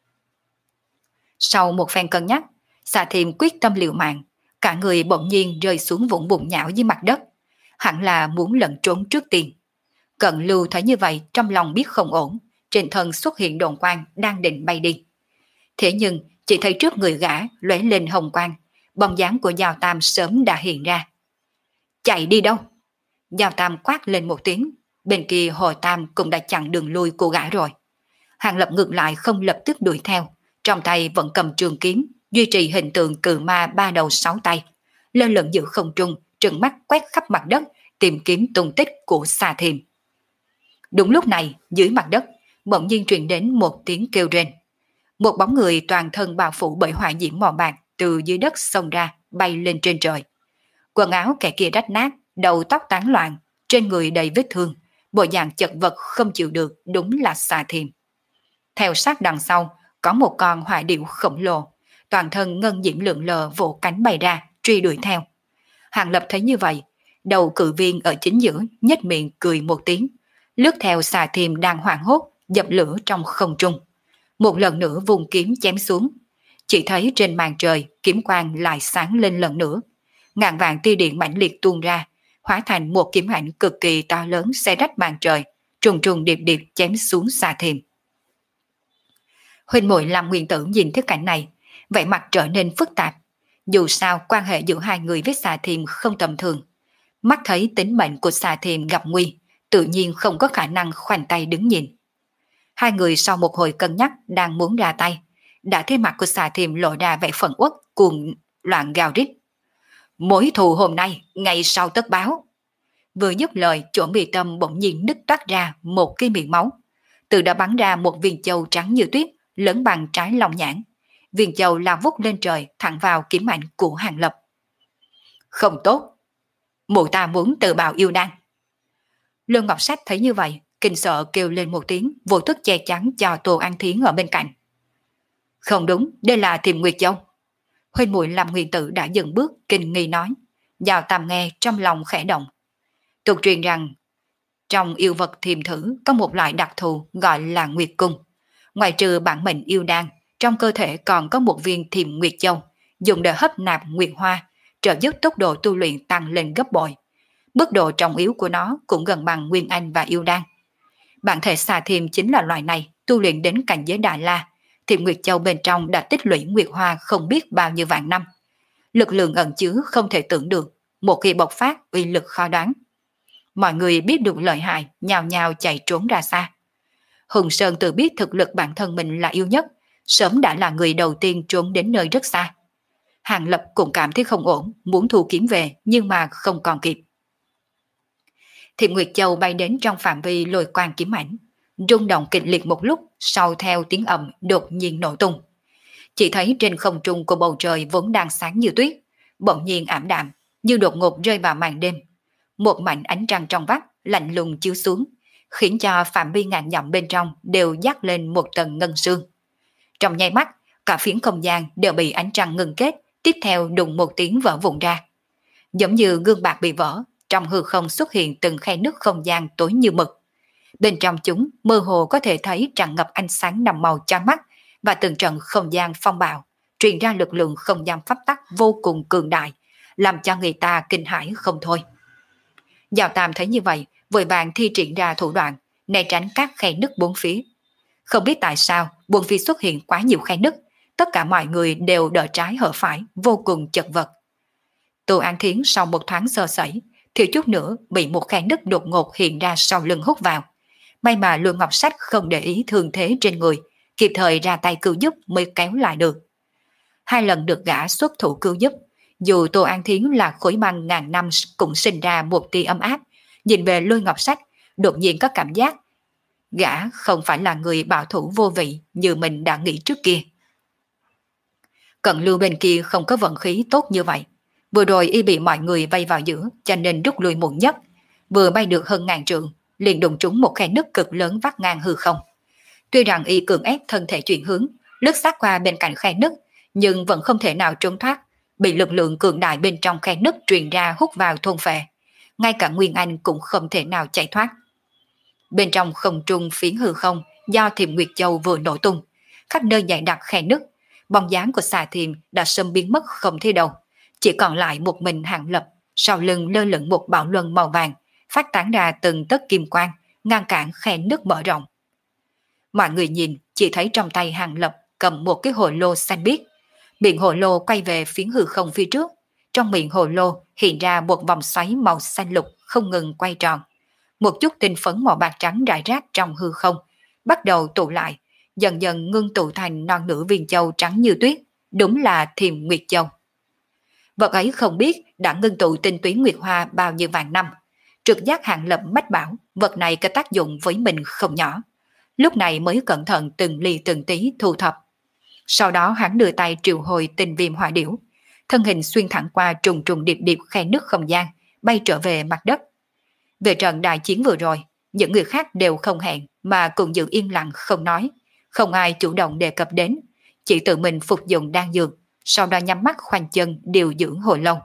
Sau một phen cân nhắc, Xà Thiềm quyết tâm liều mạng, cả người bỗng nhiên rơi xuống vũng bùn nhão dưới mặt đất, hẳn là muốn lẩn trốn trước tiên. Cận Lưu thấy như vậy trong lòng biết không ổn, trên thân xuất hiện đồn quang đang định bay đi. Thế nhưng chỉ thấy trước người gã lóe lên hồng quang, bóng dáng của Giao Tam sớm đã hiện ra. Chạy đi đâu? Giao Tam quát lên một tiếng, bên kia Hồ Tam cũng đã chặn đường lui của gã rồi. Hàng Lập ngược lại không lập tức đuổi theo, trong tay vẫn cầm trường kiếm, duy trì hình tượng cự ma ba đầu sáu tay, lơ lửng giữa không trung, trừng mắt quét khắp mặt đất, tìm kiếm tung tích của Xà Thiềm. Đúng lúc này, dưới mặt đất, bỗng nhiên truyền đến một tiếng kêu rên. Một bóng người toàn thân bao phủ bởi hỏa diễm màu bạc từ dưới đất xông ra, bay lên trên trời. Quần áo kẻ kia rách nát, đầu tóc tán loạn, trên người đầy vết thương, bộ dạng chật vật không chịu được, đúng là Xà Thiềm. Theo sát đằng sau, có một con hỏa điểu khổng lồ, toàn thân ngân diễm lượn lờ vỗ cánh bay ra, truy đuổi theo. Hàng Lập thấy như vậy, đầu cự viên ở chính giữa nhếch miệng cười một tiếng, lướt theo Xà Thiềm đang hoảng hốt, dập lửa trong không trung. Một lần nữa vùng kiếm chém xuống, chỉ thấy trên màn trời kiếm quang lại sáng lên lần nữa, ngàn vạn tia điện mãnh liệt tuôn ra, hóa thành một kiếm ảnh cực kỳ to lớn xé rách màn trời, trùng trùng điệp điệp chém xuống Xà Thiềm. Huynh muội Lâm Nguyên Tử nhìn thấy cảnh này, vẻ mặt trở nên phức tạp. Dù sao quan hệ giữa hai người với Xà Thiềm không tầm thường, mắt thấy tính mệnh của Xà Thiềm gặp nguy, tự nhiên không có khả năng khoanh tay đứng nhìn. Hai người sau một hồi cân nhắc đang muốn ra tay, đã thấy mặt của Xà Thiềm lộ ra vẻ phẫn uất, cuồng loạn gào rít. Mối thù hôm nay, ngày sau tất báo. Vừa dứt lời, chỗ mi tâm bỗng nhiên nứt toát ra một cái miệng máu, từ đó bắn ra một viên châu trắng như tuyết, lớn bằng trái lòng nhãn. Viên châu lao vút lên trời, thẳng vào kiếm ảnh của Hàng Lập. Không tốt, mụ ta muốn tự bào yêu đan. Lương Ngọc Sách thấy như vậy, kinh sợ kêu lên một tiếng, vô thức che chắn cho Tô An Thiến ở bên cạnh. Không đúng, đây là Thiềm Nguyệt Châu. Huynh muội Lâm Nguyên Tử đã dừng bước, kinh nghi nói. Giao Tam nghe trong lòng khẽ động. Tục truyền rằng trong yêu vật thiềm thử có một loại đặc thù gọi là Nguyệt Cung. Ngoài trừ bản mệnh yêu đan, trong cơ thể còn có một viên Thiềm Nguyệt Châu, dùng để hấp nạp nguyệt hoa, trợ giúp tốc độ tu luyện tăng lên gấp bội. Mức độ trọng yếu của nó cũng gần bằng Nguyên Anh và yêu đan. Bản thể xà thiềm chính là loại này, tu luyện đến cảnh giới Đại La. Thiểm Nguyệt Châu bên trong đã tích lũy Nguyệt Hoa không biết bao nhiêu vạn năm. Lực lượng ẩn chứa không thể tưởng được, một khi bộc phát uy lực khó đoán. Mọi người biết được lợi hại, nhào nhào chạy trốn ra xa. Hùng Sơn tự biết thực lực bản thân mình là yếu nhất, sớm đã là người đầu tiên trốn đến nơi rất xa. Hàng Lập cũng cảm thấy không ổn, muốn thu kiếm về nhưng mà không còn kịp. Thiểm Nguyệt Châu bay đến trong phạm vi lôi quang kiếm ảnh, rung động kịch liệt một lúc, sau theo tiếng ầm đột nhiên nổ tung. Chỉ thấy trên không trung của bầu trời vốn đang sáng như tuyết, bỗng nhiên ảm đạm, như đột ngột rơi vào màn đêm. Một mảnh ánh trăng trong vắt lạnh lùng chiếu xuống, khiến cho phạm vi ngàn dặm bên trong đều dắt lên một tầng ngân sương. Trong nháy mắt, cả phiến không gian đều bị ánh trăng ngừng kết, tiếp theo đùng một tiếng vỡ vụn ra. Giống như gương bạc bị vỡ, trong hư không xuất hiện từng khe nứt không gian tối như mực. Bên trong chúng mơ hồ có thể thấy tràn ngập ánh sáng nằm màu chói mắt và từng trận không gian phong bạo, truyền ra lực lượng không gian pháp tắc vô cùng cường đại, làm cho người ta kinh hãi không thôi. Giao Tam thấy như vậy, vội vàng thi triển ra thủ đoạn, né tránh các khe nứt bốn phía. Không biết tại sao, bốn phía xuất hiện quá nhiều khe nứt, tất cả mọi người đều đỡ trái hở phải, vô cùng chật vật. Tô An Thiến sau một thoáng sơ sẩy, thiếu chút nữa bị một khe nứt đột ngột hiện ra sau lưng hút vào. May mà Luân Ngọc Sách không để ý thương thế trên người, kịp thời ra tay cứu giúp mới kéo lại được. Hai lần được gã xuất thủ cứu giúp, dù Tô An Thiến là khối băng ngàn năm cũng sinh ra một tia ấm áp, nhìn về Luân Ngọc Sách, đột nhiên có cảm giác gã không phải là người bảo thủ vô vị như mình đã nghĩ trước kia. Cận Lưu bên kia không có vận khí tốt như vậy. Vừa rồi y bị mọi người vây vào giữa cho nên rút lui muộn nhất. Vừa bay được hơn ngàn trượng, liền đụng trúng một khe nứt cực lớn vắt ngang hư không. Tuy rằng y cường ép thân thể chuyển hướng, lướt sát qua bên cạnh khe nứt, nhưng vẫn không thể nào trốn thoát, bị lực lượng cường đại bên trong khe nứt truyền ra hút vào thôn phệ. Ngay cả Nguyên Anh cũng không thể nào chạy thoát. Bên trong không trung phiến hư không do Thiểm Nguyệt Châu vừa nổ tung, khắp nơi dày đặc khe nứt, bóng dáng của xà thiềm đã sớm biến mất không thấy đâu, chỉ còn lại một mình Hàng Lập, sau lưng lơ lửng một bảo luân màu vàng, phát tán ra từng tấc kim quang, ngăn cản khe nứt mở rộng. Mọi người nhìn, chỉ thấy trong tay Hàng Lập cầm một cái hồ lô xanh biếc, miệng hồ lô quay về phiến hư không phía trước, trong miệng hồ lô hiện ra một vòng xoáy màu xanh lục không ngừng quay tròn. Một chút tinh phấn màu bạc trắng rải rác trong hư không, bắt đầu tụ lại, dần dần ngưng tụ thành non nửa viên châu trắng như tuyết, đúng là Thiểm Nguyệt Châu. Vật ấy không biết đã ngưng tụ tinh túy Nguyệt Hoa bao nhiêu vạn năm. Trực giác Hàng Lập mách bảo vật này có tác dụng với mình không nhỏ. Lúc này mới cẩn thận từng ly từng tí thu thập. Sau đó hắn đưa tay triệu hồi tinh viêm hỏa điểu, thân hình xuyên thẳng qua trùng trùng điệp điệp khe nứt không gian, bay trở về mặt đất. Về trận đại chiến vừa rồi, những người khác đều không hẹn mà cùng giữ yên lặng không nói, không ai chủ động đề cập đến, chỉ tự mình phục dụng đan dược, sau đó nhắm mắt khoanh chân điều dưỡng hồi lâu.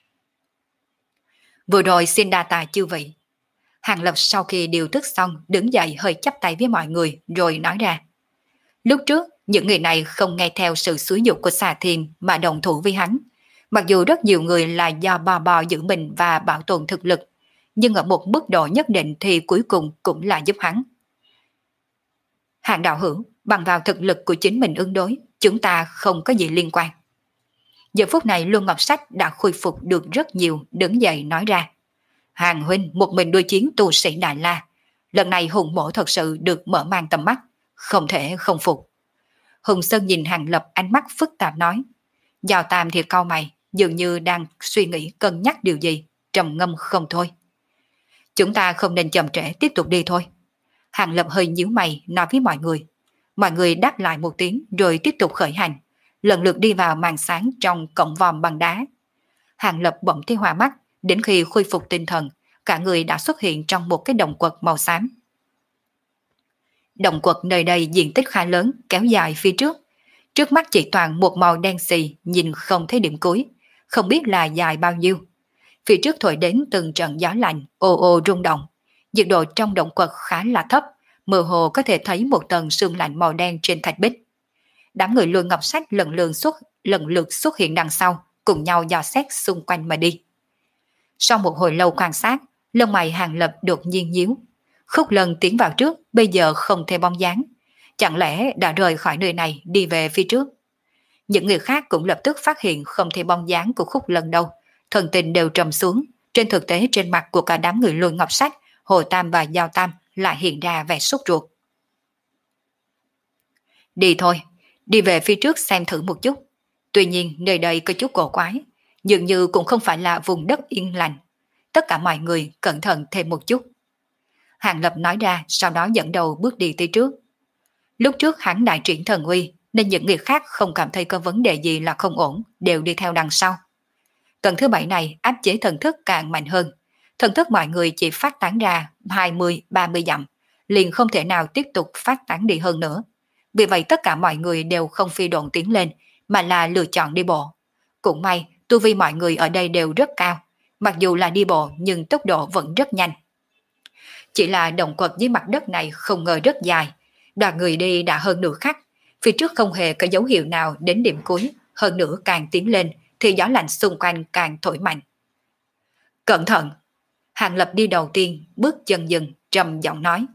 Vừa rồi xin đa tạ chư vị. Hàng Lập sau khi điều tức xong đứng dậy hơi chắp tay với mọi người rồi nói ra. Lúc trước, những người này không nghe theo sự xúi giục của xà thiềm mà đồng thủ với hắn. Mặc dù rất nhiều người là do bò bò giữ mình và bảo tồn thực lực, nhưng ở một mức độ nhất định thì cuối cùng cũng là giúp hắn. Hàng đạo hữu, bằng vào thực lực của chính mình ứng đối, chúng ta không có gì liên quan. Giờ phút này Luân Ngọc Sách đã khôi phục được rất nhiều, đứng dậy nói ra. Hàng huynh một mình đối chiến tu sĩ Đại La, lần này Hùng mổ thật sự được mở mang tầm mắt, không thể không phục. Hùng Sơn nhìn Hàng Lập ánh mắt phức tạp nói. Giao Tam thì cau mày, dường như đang suy nghĩ cân nhắc điều gì, trầm ngâm không thôi. Chúng ta không nên chậm trễ, tiếp tục đi thôi. Hàng Lập hơi nhíu mày nói với mọi người. Mọi người đáp lại một tiếng rồi tiếp tục khởi hành, lần lượt đi vào màn sáng trong cổng vòm bằng đá. Hàng Lập bỗng thấy hoa mắt, đến khi khôi phục tinh thần, cả người đã xuất hiện trong một cái động quật màu xám. Động quật nơi đây diện tích khá lớn, kéo dài phía trước. Trước mắt chỉ toàn một màu đen xì, nhìn không thấy điểm cuối, không biết là dài bao nhiêu. Phía trước thổi đến từng trận gió lạnh, ồ ồ rung động. Nhiệt độ trong động quật khá là thấp, mơ hồ có thể thấy một tầng sương lạnh màu đen trên thạch bích. Đám người Luân Ngọc Sách lần lượt xuất lần lượt xuất hiện đằng sau, cùng nhau dò xét xung quanh mà đi. Sau một hồi lâu quan sát, lông mày Hàng Lập đột nhiên nhíu. Khúc Lân tiến vào trước, bây giờ không thấy bóng dáng. Chẳng lẽ đã rời khỏi nơi này đi về phía trước? Những người khác cũng lập tức phát hiện không thấy bóng dáng của Khúc Lân đâu. Thần tình đều trầm xuống. Trên thực tế trên mặt của cả đám người Lôi Ngọc Sách, Hồ Tam và Giao Tam lại hiện ra vẻ sốt ruột. Đi thôi, đi về phía trước xem thử một chút. Tuy nhiên nơi đây có chút cổ quái, dường như cũng không phải là vùng đất yên lành. Tất cả mọi người cẩn thận thêm một chút. Hàng Lập nói ra, sau đó dẫn đầu bước đi tới trước. Lúc trước hắn đại triển thần uy, nên những người khác không cảm thấy có vấn đề gì là không ổn, đều đi theo đằng sau. Tầng thứ bảy này áp chế thần thức càng mạnh hơn. Thần thức mọi người chỉ phát tán ra hai mươi ba mươi dặm, liền không thể nào tiếp tục phát tán đi hơn nữa. Vì vậy tất cả mọi người đều không phi độn tiến lên, mà là lựa chọn đi bộ. Cũng may, tu vi mọi người ở đây đều rất cao, mặc dù là đi bộ nhưng tốc độ vẫn rất nhanh. Chỉ là động quật dưới mặt đất này không ngờ rất dài, đoàn người đi đã hơn nửa khắc, phía trước không hề có dấu hiệu nào đến điểm cuối, hơn nữa càng tiến lên thì gió lạnh xung quanh càng thổi mạnh. Cẩn thận! Hàng Lập đi đầu tiên, bước chân dừng, trầm giọng nói.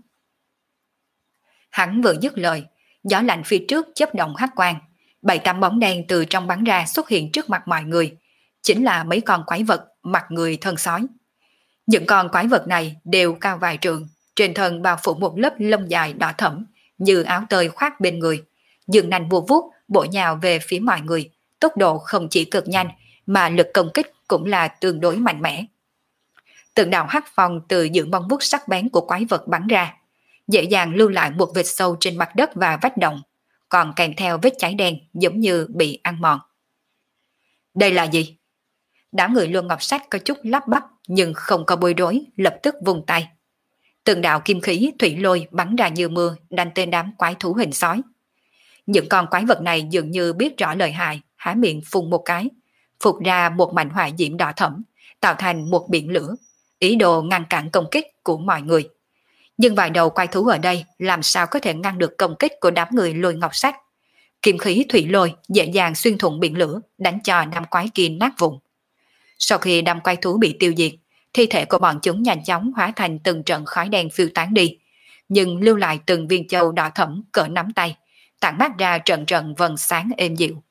Hắn vừa dứt lời, gió lạnh phía trước chớp động hắc quang, bảy tám bóng đen từ trong bắn ra xuất hiện trước mặt mọi người, chính là mấy con quái vật mặt người thân sói. Những con quái vật này đều cao vài trượng, trên thân bao phủ một lớp lông dài đỏ thẫm, như áo tơi khoác bên người, dường nành vua vuốt bổ nhào về phía mọi người, tốc độ không chỉ cực nhanh mà lực công kích cũng là tương đối mạnh mẽ. Từng đạo hắc phong từ những bông vuốt sắc bén của quái vật bắn ra, dễ dàng lưu lại một vệt sâu trên mặt đất và vách động, còn kèm theo vết cháy đen giống như bị ăn mòn. Đây là gì? Đám người Luân Ngọc Sách có chút lắp bắp nhưng không có bối rối, lập tức vung tay. Từng đạo kim khí thủy lôi bắn ra như mưa, đánh tên đám quái thú hình sói. Những con quái vật này dường như biết rõ lợi hại, há miệng phun một cái, phụt ra một mảnh hỏa diễm đỏ thẫm, tạo thành một biển lửa, ý đồ ngăn cản công kích của mọi người. Nhưng vài đầu quái thú ở đây làm sao có thể ngăn được công kích của đám người Lôi Ngọc Sách? Kim khí thủy lôi dễ dàng xuyên thủng biển lửa, đánh cho đám quái kia nát vụn. Sau khi đám quái thú bị tiêu diệt, thi thể của bọn chúng nhanh chóng hóa thành từng trận khói đen phiêu tán đi, nhưng lưu lại từng viên châu đỏ thẫm cỡ nắm tay, tản mát ra trận trận vầng sáng êm dịu.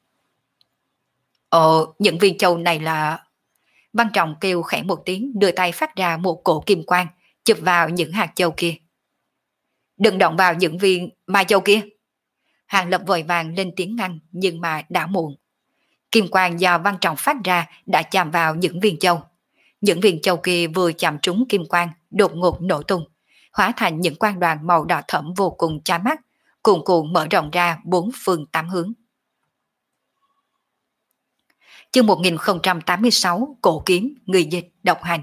Ồ, những viên châu này là... Văn Trọng kêu khẽ một tiếng, đưa tay phát ra một cổ kim quang, chụp vào những hạt châu kia. Đừng động vào những viên mai châu kia. Hàng Lập vội vàng lên tiếng ngăn, nhưng mà đã muộn. Kim quang do Văn Trọng phát ra đã chạm vào những viên châu. Những viên châu kia vừa chạm trúng kim quang, đột ngột nổ tung, hóa thành những quang đoàn màu đỏ thẫm vô cùng chói mắt, cuồn cuộn mở rộng ra bốn phương tám hướng. Chương một nghìn không trăm tám mươi sáu, Cổ Kiếm, người dịch, độc hành.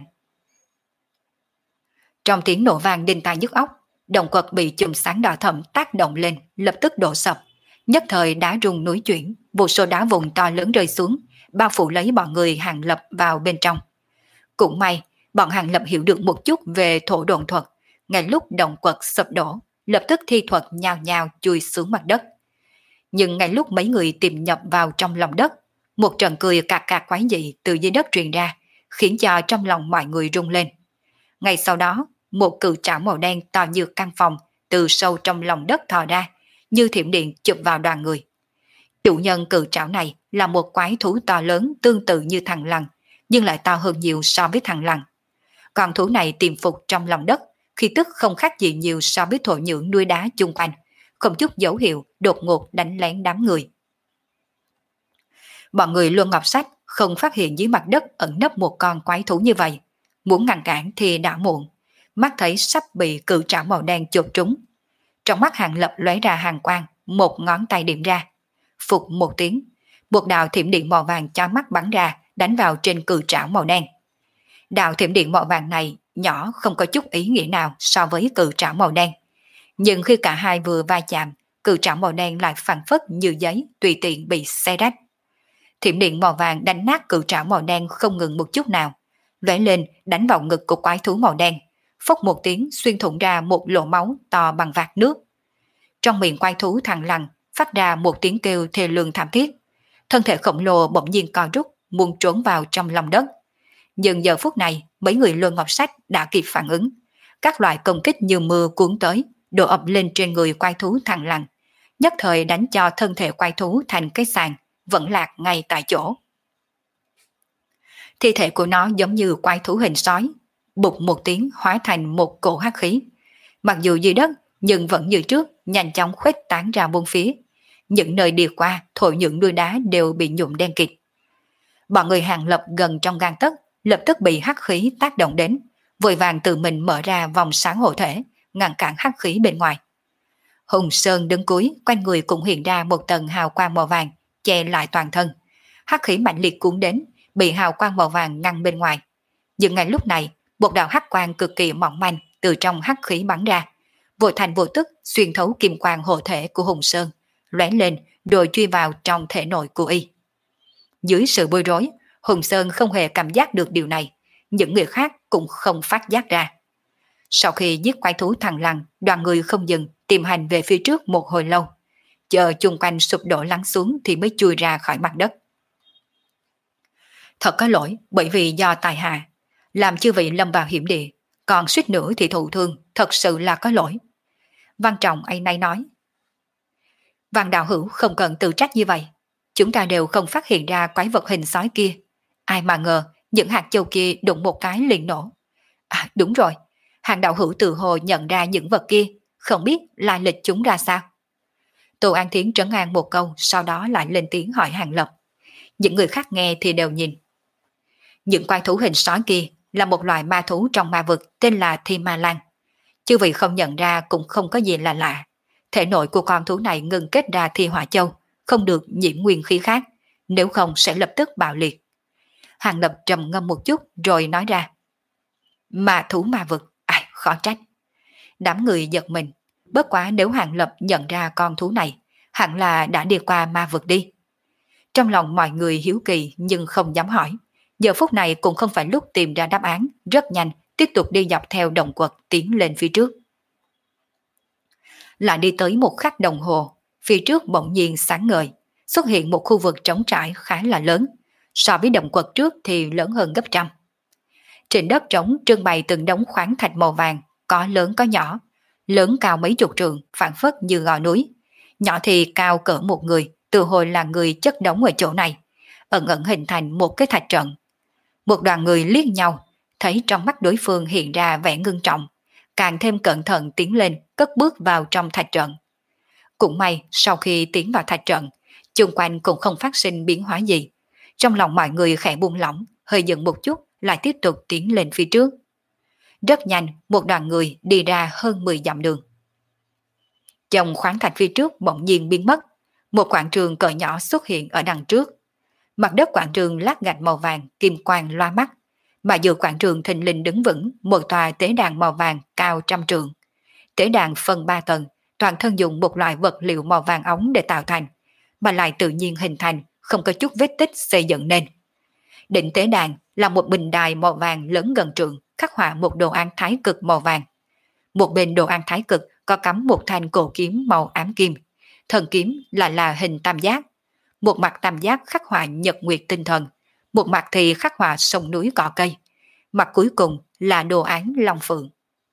Trong tiếng nổ vang đinh tai nhức óc, động quật bị chùm sáng đỏ thẫm tác động lên, lập tức đổ sập. Nhất thời đá rung núi chuyển, vô số đá vụn to lớn rơi xuống, bao phủ lấy bọn người Hàng Lập vào bên trong. Cũng may, bọn Hàng Lập hiểu được một chút về thổ độn thuật, ngay lúc động quật sập đổ, lập tức thi thuật nhào nhào chui xuống mặt đất. Nhưng ngay lúc mấy người tìm nhập vào trong lòng đất, một trận cười cạc cạc quái dị từ dưới đất truyền ra, khiến cho trong lòng mọi người rung lên. Ngay sau đó, một cự trảo màu đen to như căn phòng từ sâu trong lòng đất thò ra, như thiểm điện chụp vào đoàn người. Chủ nhân cự trảo này là một quái thú to lớn tương tự như thằn lằn, nhưng lại to hơn nhiều so với thằn lằn. Con thú này tiềm phục trong lòng đất, khi tức không khác gì nhiều so với thổ nhưỡng nuôi đá chung quanh, không chút dấu hiệu đột ngột đánh lén đám người. Bọn người Luân Ngọc Sách không phát hiện dưới mặt đất ẩn nấp một con quái thú như vậy, muốn ngăn cản thì đã muộn, mắt thấy sắp bị cự trảo màu đen chộp trúng. Trong mắt Hàng Lập lóe ra hàn quang, một ngón tay điểm ra, phục một tiếng, một đạo thiểm điện màu vàng chói mắt bắn ra, đánh vào trên cự trảo màu đen. Đạo thiểm điện màu vàng này nhỏ không có chút ý nghĩa nào so với cự trảo màu đen, nhưng khi cả hai vừa va chạm, cự trảo màu đen lại phảng phất như giấy tùy tiện bị xé rách. Thiểm điện màu vàng đánh nát cự trảo màu đen không ngừng một chút nào, lóe lên đánh vào ngực của quái thú màu đen, phốc một tiếng xuyên thủng ra một lỗ máu to bằng vạt nước. Trong miệng quái thú thằn lằn phát ra một tiếng kêu thê lương thảm thiết, thân thể khổng lồ bỗng nhiên co rút, muốn trốn vào trong lòng đất. Nhưng giờ phút này mấy người Luân Ngọc Sách đã kịp phản ứng, Các loại công kích như mưa cuốn tới, đổ ập lên trên người quái thú thằng lằn, nhất thời đánh cho thân thể quái thú thành cái sàn, vẫn lạc ngay tại chỗ. Thi thể của nó giống như quái thú hình sói, bụt một tiếng hóa thành một cổ hắc khí. Mặc dù dưới đất, nhưng vẫn như trước, nhanh chóng khuếch tán ra bốn phía. Những nơi đi qua, thổi những đuôi đá đều bị nhuộm đen kịt. Bọn người Hàng Lập gần trong gang tấc, lập tức bị hắc khí tác động đến, vội vàng tự mình mở ra vòng sáng hộ thể, ngăn cản hắc khí bên ngoài. Hùng Sơn đứng cuối, quanh người cũng hiện ra một tầng hào quang màu vàng, che lại toàn thân. Hắc khí mạnh liệt cuốn đến, bị hào quang màu vàng ngăn bên ngoài. Nhưng ngay lúc này, một đạo hắc quang cực kỳ mỏng manh từ trong hắc khí bắn ra, vô thành vô tức xuyên thấu kim quang hộ thể của Hùng Sơn, lóe lên rồi truy vào trong thể nội của y. Dưới sự bối rối, Hùng Sơn không hề cảm giác được điều này, những người khác cũng không phát giác ra. Sau khi giết quái thú thằng lằn, đoàn người không dừng tìm hành về phía trước một hồi lâu, chờ chung quanh sụp đổ lắng xuống thì mới chui ra khỏi mặt đất. Thật có lỗi, bởi vì do tài hạ, làm chư vị lâm vào hiểm địa, còn suýt nữa thì thụ thương, thật sự là có lỗi. Văn Trọng ấy nay nói. Văn đạo hữu không cần tự trách như vậy, chúng ta đều không phát hiện ra quái vật hình sói kia. Ai mà ngờ, những hạt châu kia đụng một cái liền nổ. À đúng rồi, hàng đạo hữu tự hồ nhận ra những vật kia, không biết lai lịch chúng ra sao. Tô An Thiến trấn an một câu, sau đó lại lên tiếng hỏi Hàng Lập. Những người khác nghe thì đều nhìn. Những quái thú hình sói kia là một loại ma thú trong ma vực tên là Thi Ma Lan. Chư vị không nhận ra cũng không có gì là lạ. Thể nội của con thú này ngừng kết ra thi hỏa châu, không được nhiễm nguyên khí khác, nếu không sẽ lập tức bạo liệt. Hàng Lập trầm ngâm một chút rồi nói ra. Ma thú ma vực, ai khó trách. Đám người giật mình, bất quá nếu Hàng Lập nhận ra con thú này, hẳn là đã đi qua ma vực đi. Trong lòng mọi người hiếu kỳ nhưng không dám hỏi. Giờ phút này cũng không phải lúc tìm ra đáp án, rất nhanh tiếp tục đi dọc theo động quật tiến lên phía trước. Lại đi tới một khắc đồng hồ, phía trước bỗng nhiên sáng ngời, xuất hiện một khu vực trống trải khá là lớn, so với động quật trước thì lớn hơn gấp trăm. Trên đất trống trưng bày từng đống khoáng thạch màu vàng, có lớn có nhỏ, lớn cao mấy chục trượng, phảng phất như gò núi, nhỏ thì cao cỡ một người, từ hồi là người chất đống ở chỗ này, ẩn ẩn hình thành một cái thạch trận. Một đoàn người liếc nhau, thấy trong mắt đối phương hiện ra vẻ ngưng trọng, càng thêm cẩn thận tiến lên, cất bước vào trong thạch trận. Cũng may sau khi tiến vào thạch trận, chung quanh cũng không phát sinh biến hóa gì. Trong lòng mọi người khẽ buông lỏng, hơi dừng một chút, lại tiếp tục tiến lên phía trước. Rất nhanh, một đoàn người đi ra hơn mười dặm đường. Trong khoáng thạch phía trước bỗng nhiên biến mất, một quảng trường cỡ nhỏ xuất hiện ở đằng trước. Mặt đất quảng trường lát gạch màu vàng, kim quang loa mắt, mà giữa quảng trường thình lình đứng vững một tòa tế đàn màu vàng cao trăm trượng. Tế đàn phân ba tầng, toàn thân dùng một loại vật liệu màu vàng óng để tạo thành, mà lại tự nhiên hình thành, không có chút vết tích xây dựng nên. Đỉnh tế đàn là một bình đài màu vàng lớn gần trượng, khắc họa một đồ án thái cực màu vàng. Một bên đồ án thái cực có cắm một thanh cổ kiếm màu ám kim, thần kiếm lại là hình tam giác. Một mặt tam giác khắc họa nhật nguyệt tinh thần, một mặt thì khắc họa sông núi cỏ cây, mặt cuối cùng là đồ án long phượng.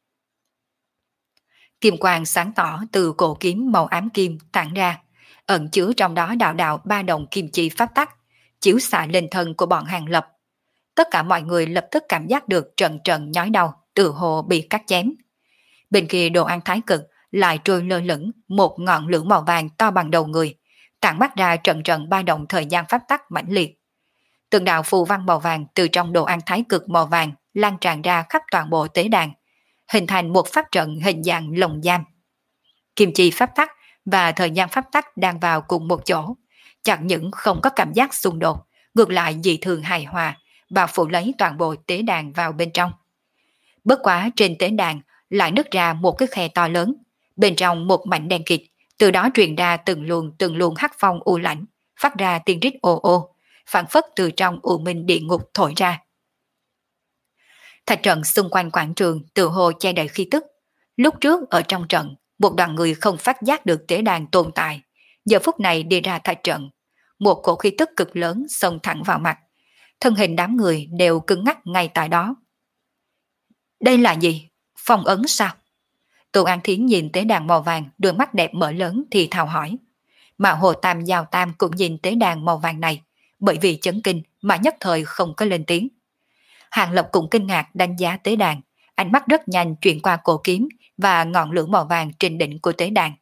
Kim quang sáng tỏ từ cổ kiếm màu ám kim tản ra, ẩn chứa trong đó đạo đạo ba đồng kim chi pháp tắc, chiếu xạ lên thân của bọn Hàng Lập. Tất cả mọi người lập tức cảm giác được trận trận nhói đau, tự hồ bị cắt chém. Bên kia đồ án thái cực lại trôi lơ lửng một ngọn lửa màu vàng to bằng đầu người, tản mắt ra trận trận ba động thời gian pháp tắc mãnh liệt. Từng đạo phù văn màu vàng từ trong đồ án thái cực màu vàng lan tràn ra khắp toàn bộ tế đàn, hình thành một pháp trận hình dạng lồng giam. Kim chi pháp tắc và thời gian pháp tắc đang vào cùng một chỗ, chẳng những không có cảm giác xung đột, ngược lại dị thường hài hòa, và phủ lấy toàn bộ tế đàn vào bên trong. Bất quá trên tế đàn lại nứt ra một cái khe to lớn, bên trong một mảnh đen kịt, từ đó truyền ra từng luồng từng luồng hắc phong u lãnh, phát ra tiếng rít ồ ồ, phản phất từ trong u minh địa ngục thổi ra. Thạch trận xung quanh quảng trường tự hồ che đầy khí tức. Lúc trước ở trong trận, một đoàn người không phát giác được tế đàn tồn tại, giờ phút này đi ra thạch trận, một cổ khí tức cực lớn xông thẳng vào mặt, thân hình đám người đều cứng ngắc ngay tại đó. Đây là gì? Phong ấn sao? Tô An Thiến nhìn tế đàn màu vàng, đôi mắt đẹp mở lớn thì thào hỏi. Mà Hồ Tam Giao Tam cũng nhìn tế đàn màu vàng này, bởi vì chấn kinh mà nhất thời không có lên tiếng. Hàng Lập cũng kinh ngạc đánh giá tế đàn, ánh mắt rất nhanh chuyển qua cổ kiếm và ngọn lửa màu vàng trên đỉnh của tế đàn.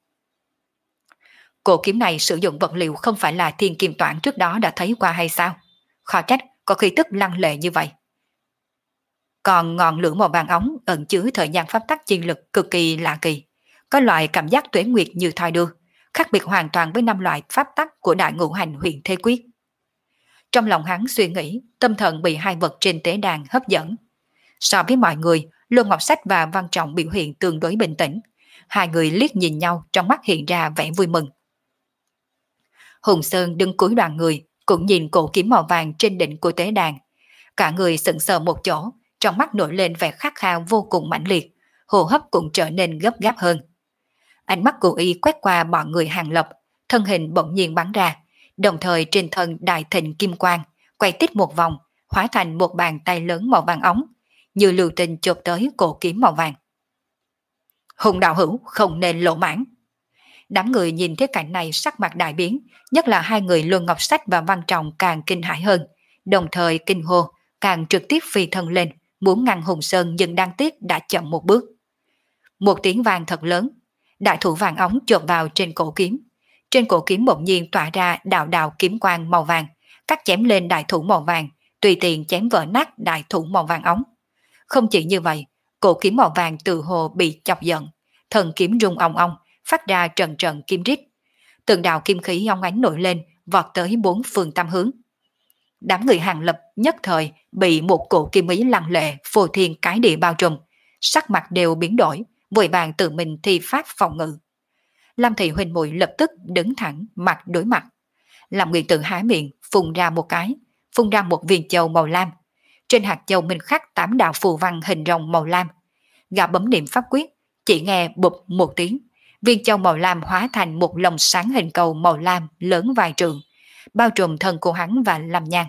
Cổ kiếm này sử dụng vật liệu không phải là thiên kim toản trước đó đã thấy qua hay sao? Khó trách có khí tức lăng lệ như vậy. Còn ngọn lửa màu vàng óng ẩn chứa thời gian pháp tắc chi lực cực kỳ lạ kỳ, có loại cảm giác tuế nguyệt như thoi đưa, khác biệt hoàn toàn với năm loại pháp tắc của đại ngũ hành huyền thế quyết. Trong lòng hắn suy nghĩ, tâm thần bị hai vật trên tế đàn hấp dẫn. So với mọi người, Luân Ngọc Sách và Văn Trọng biểu hiện tương đối bình tĩnh. Hai người liếc nhìn nhau, trong mắt hiện ra vẻ vui mừng. Hùng Sơn đứng cuối đoàn người, cũng nhìn cổ kiếm màu vàng trên đỉnh của tế đàn. Cả người sững sờ một chỗ, trong mắt nổi lên vẻ khát khao vô cùng mãnh liệt, hô hấp cũng trở nên gấp gáp hơn. Ánh mắt của y quét qua bọn người Hàng Lập, thân hình bỗng nhiên bắn ra, đồng thời trên thân đại thịnh kim quang, quay tít một vòng, hóa thành một bàn tay lớn màu vàng óng, như lưu tình chộp tới cổ kiếm màu vàng. Hùng đạo hữu không nên lộ mãn. Đám người nhìn thấy cảnh này sắc mặt đại biến, nhất là hai người Luân Ngọc Sách và Văn Trọng càng kinh hãi hơn, đồng thời kinh hô, càng trực tiếp phi thân lên, muốn ngăn Hùng Sơn nhưng đáng tiếc đã chậm một bước. Một tiếng vang thật lớn, đại thủ vàng óng chộp vào trên cổ kiếm. Trên cổ kiếm bỗng nhiên tỏa ra đạo đạo kiếm quang màu vàng, cắt chém lên đại thủ màu vàng, tùy tiện chém vỡ nát đại thủ màu vàng óng. Không chỉ như vậy, cổ kiếm màu vàng từ hồ bị chọc giận, thần kiếm rung ong ong, phát ra trận trận kim rít. Từng đạo kim khí óng ánh nổi lên, vọt tới bốn phương tam hướng. Đám người Hàng Lập nhất thời bị một cổ kim ý lăng lệ phô thiên cái địa bao trùm, sắc mặt đều biến đổi, vội vàng tự mình thi pháp phòng ngự. Lâm Thị huynh muội lập tức đứng thẳng, mặt đối mặt. Lâm Nguyệt Tự há miệng phun ra một cái, phun ra một viên châu màu lam. Trên hạt châu minh khắc tám đạo phù văn hình rồng màu lam. Gã bấm niệm pháp quyết, chỉ nghe bụp một tiếng, viên châu màu lam hóa thành một lồng sáng hình cầu màu lam lớn vài trượng, bao trùm thân của hắn và Lâm Nhan.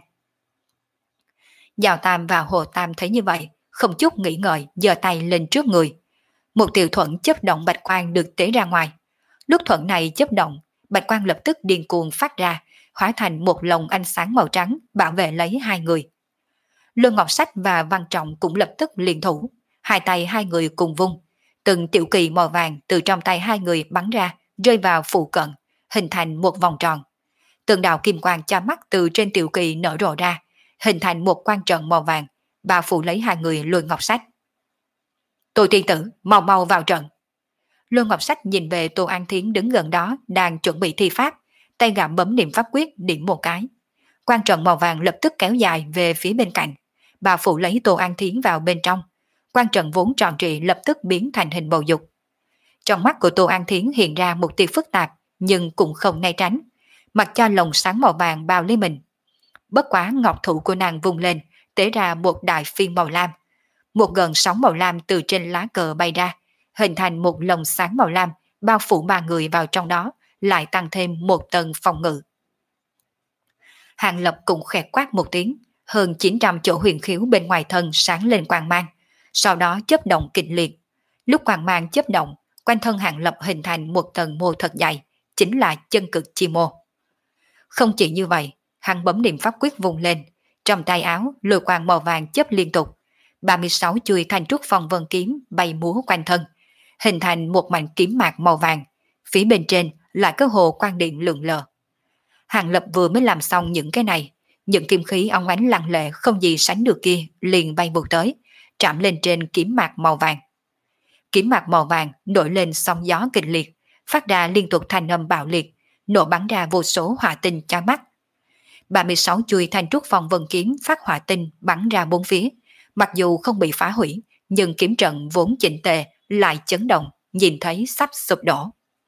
Giao Tam và Hồ Tam thấy như vậy, không chút nghĩ ngợi giơ tay lên trước người. Một tiểu thuẫn chớp động bạch quang được tế ra ngoài. Lúc thuẫn này chớp động, bạch quang lập tức điên cuồng phát ra, hóa thành một lồng ánh sáng màu trắng bảo vệ lấy hai người. Luân Ngọc Sách và Văn Trọng cũng lập tức liên thủ, hai tay hai người cùng vung, từng tiểu kỳ màu vàng từ trong tay hai người bắn ra, rơi vào phụ cận, hình thành một vòng tròn. Từng đạo kim quang cha mắt từ trên tiểu kỳ nở rộ ra, hình thành một quan trận màu vàng, bao phủ lấy hai người Luân Ngọc Sách. Tô tiên tử, mau mau vào trận. Luân Ngọc Sách nhìn về Tô An Thiến đứng gần đó đang chuẩn bị thi pháp, tay gặm bấm niệm pháp quyết điểm một cái. Quan trận màu vàng lập tức kéo dài về phía bên cạnh, bao phủ lấy Tô An Thiến vào bên trong. Quan trận vốn tròn trịa lập tức biến thành hình bầu dục. Trong mắt của Tô An Thiến hiện ra một tia phức tạp, nhưng cũng không né tránh, mặc cho lồng sáng màu vàng bao lấy mình. Bất quá ngọc thủ của nàng vung lên, tế ra một đại phiên màu lam. Một gần sóng màu lam từ trên lá cờ bay ra, hình thành một lồng sáng màu lam, bao phủ ba người vào trong đó, lại tăng thêm một tầng phòng ngự. Hàng Lập cũng khẽ quát một tiếng, hơn chín trăm chỗ huyền khiếu bên ngoài thân sáng lên quang mang, sau đó chớp động kịch liệt. Lúc quang mang chớp động, quanh thân Hàng Lập hình thành một tầng mô thật dày, chính là chân cực chi mô. Không chỉ như vậy, hắn bấm niệm pháp quyết vùng lên, trong tay áo lôi quang màu vàng chớp liên tục, ba mươi sáu chuôi thanh trúc phong vân kiếm bay múa quanh thân, hình thành một mảnh kiếm mạc màu vàng, phía bên trên lại có hồ quang điện lượn lờ. Hàng Lập vừa mới làm xong những cái này, những kim khí óng ánh lăng lệ không gì sánh được kia liền bay vụt tới, chạm lên trên kiếm mạc màu vàng. Kiếm mạc màu vàng nổi lên sóng gió kịch liệt, phát ra liên tục thanh âm bạo liệt, nổ bắn ra vô số hỏa tinh chói mắt. ba mươi sáu chuôi thanh trúc phong vân kiếm phát hỏa tinh bắn ra bốn phía, mặc dù không bị phá hủy, nhưng kiếm trận vốn chỉnh tề lại chấn động, nhìn thấy sắp sụp đổ.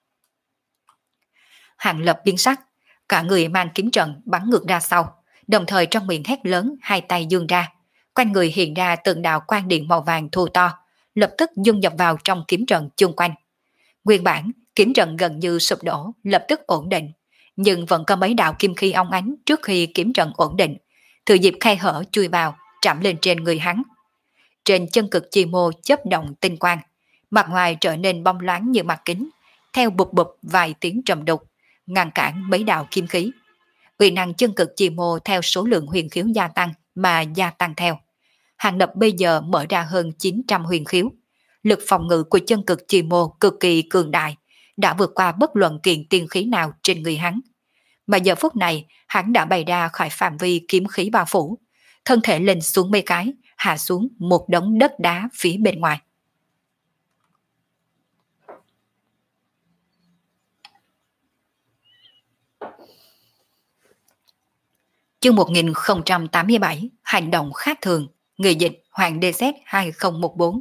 Hàng Lập biến sắc, cả người mang kiếm trận bắn ngược ra sau, đồng thời trong miệng hét lớn, hai tay giương ra, quanh người hiện ra từng đạo quang điện màu vàng thô to, lập tức dung nhập vào trong kiếm trận chung quanh. Nguyên bản kiếm trận gần như sụp đổ, lập tức ổn định, nhưng vẫn có mấy đạo kim khí óng ánh trước khi kiếm trận ổn định, thừa dịp khe hở chui vào, chạm lên trên người hắn. trên chân cực chi mô chớp động tinh quang, mặt ngoài trở nên bóng loáng như mặt kính, theo bụp bụp vài tiếng trầm đục, ngăn cản mấy đạo kim khí. Uy năng chân cực chi mô theo số lượng huyền khiếu gia tăng mà gia tăng theo. Hàng Lập bây giờ mở ra hơn chín trăm huyền khiếu. Lực phòng ngự của chân cực chi mô cực kỳ cường đại, đã vượt qua bất luận kiện tiên khí nào trên người hắn. Mà giờ phút này, hắn đã bay ra khỏi phạm vi kiếm khí bao phủ, thân thể lên xuống mấy cái, hạ xuống một đống đất đá phía bên ngoài. Chương một nghìn không trăm tám mươi bảy, hành động khác thường, người dịch Hoàng đê zét hai không một bốn.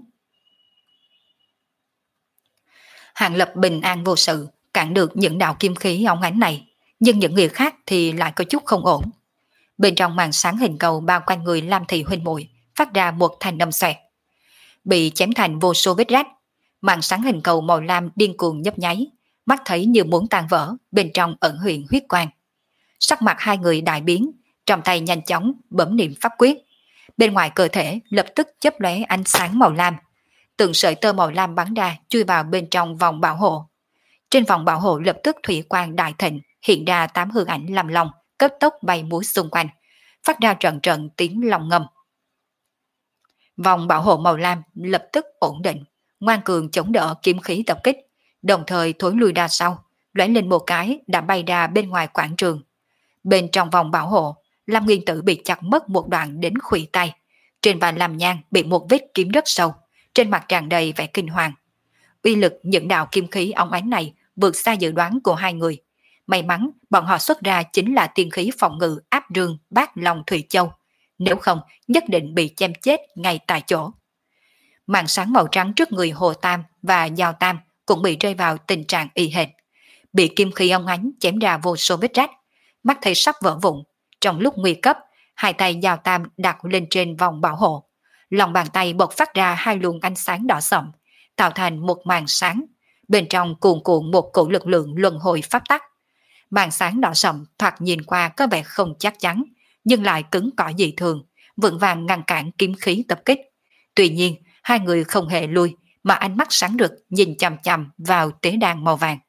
Hàng Lập bình an vô sự, cản được những đạo kim khí óng ánh này, nhưng những người khác thì lại có chút không ổn. Bên trong màn sáng hình cầu bao quanh người Lam Thị huynh muội phát ra một thanh âm xoẹt, bị chém thành vô số vết rách. Màn sáng hình cầu màu lam điên cuồng nhấp nháy, mắt thấy như muốn tan vỡ, bên trong ẩn hiện huyết quang. Sắc mặt hai người đại biến, trong tay nhanh chóng bấm niệm pháp quyết, bên ngoài cơ thể lập tức chớp lóe ánh sáng màu lam, từng sợi tơ màu lam bắn ra chui vào bên trong vòng bảo hộ. Trên vòng bảo hộ lập tức thủy quang đại thịnh, hiện ra tám hư ảnh làm long, cấp tốc bay múa xung quanh, phát ra trận trận tiếng long ngâm. Vòng bảo hộ màu lam lập tức ổn định, ngoan cường chống đỡ kiếm khí tập kích, đồng thời thối lui ra sau, lóe lên một cái đã bay ra bên ngoài quảng trường. Bên trong vòng bảo hộ, Lam Nguyên Tử bị chặt mất một đoạn đến khuỷu tay, trên vai Lam Nhan bị một vết kiếm rất sâu, trên mặt tràn đầy vẻ kinh hoàng. Uy lực những đạo kim khí óng ánh này vượt xa dự đoán của hai người. May mắn bọn họ xuất ra chính là tiên khí phòng ngự áp rương bát long thủy châu, nếu không nhất định bị chém chết ngay tại chỗ. Màn sáng màu trắng trước người Hồ Tam và Giao Tam cũng bị rơi vào tình trạng y hệt, bị kim khí óng ánh chém ra vô số vết rách, mắt thấy sắp vỡ vụn. Trong lúc nguy cấp, hai tay Giao Tam đặt lên trên vòng bảo hộ, lòng bàn tay bộc phát ra hai luồng ánh sáng đỏ sậm, tạo thành một màn sáng, bên trong cuồn cuộn một cổ lực lượng luân hồi pháp tắc. Màn sáng đỏ sậm thoạt nhìn qua có vẻ không chắc chắn, nhưng lại cứng cỏi dị thường, vững vàng ngăn cản kiếm khí tập kích. Tuy nhiên, hai người không hề lui, mà ánh mắt sáng rực nhìn chằm chằm vào tế đàn màu vàng.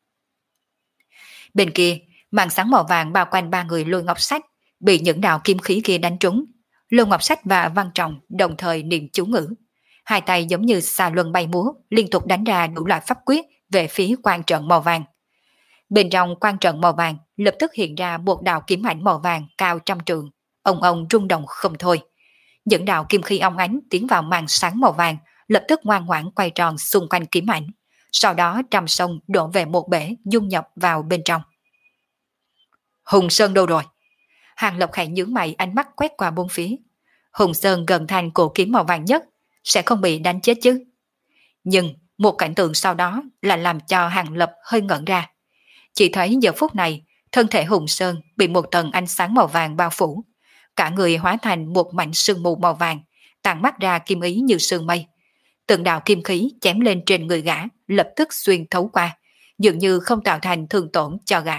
Bên kia, màn sáng màu vàng bao quanh ba người Lôi Ngọc Sách bị những đạo kim khí kia đánh trúng. Lôi Ngọc Sách và Văn Trọng đồng thời niệm chú ngữ, hai tay giống như xà luân bay múa, liên tục đánh ra đủ loại pháp quyết về phía quan trận màu vàng. Bên trong quan trận màu vàng lập tức hiện ra một đạo kiếm ảnh màu vàng cao trăm trượng, ông ông rung động không thôi. Những đạo kim khí óng ánh tiến vào màn sáng màu vàng, lập tức ngoan ngoãn quay tròn xung quanh kiếm ảnh, sau đó trăm sông đổ về một bể, dung nhập vào bên trong. Hùng Sơn đâu rồi? Hàng Lập khẽ nhướng mày, ánh mắt quét qua bốn phía. Hùng Sơn gần thành cổ kiếm màu vàng nhất, sẽ không bị đánh chết chứ? Nhưng một cảnh tượng sau đó là làm cho Hàng Lập hơi ngẩn ra. Chỉ thấy giờ phút này, thân thể Hùng Sơn bị một tầng ánh sáng màu vàng bao phủ, cả người hóa thành một mảnh sương mù màu vàng, tàn mắt ra kim ý như sương mây. Từng đạo kim khí chém lên trên người gã, lập tức xuyên thấu qua, dường như không tạo thành thương tổn cho gã.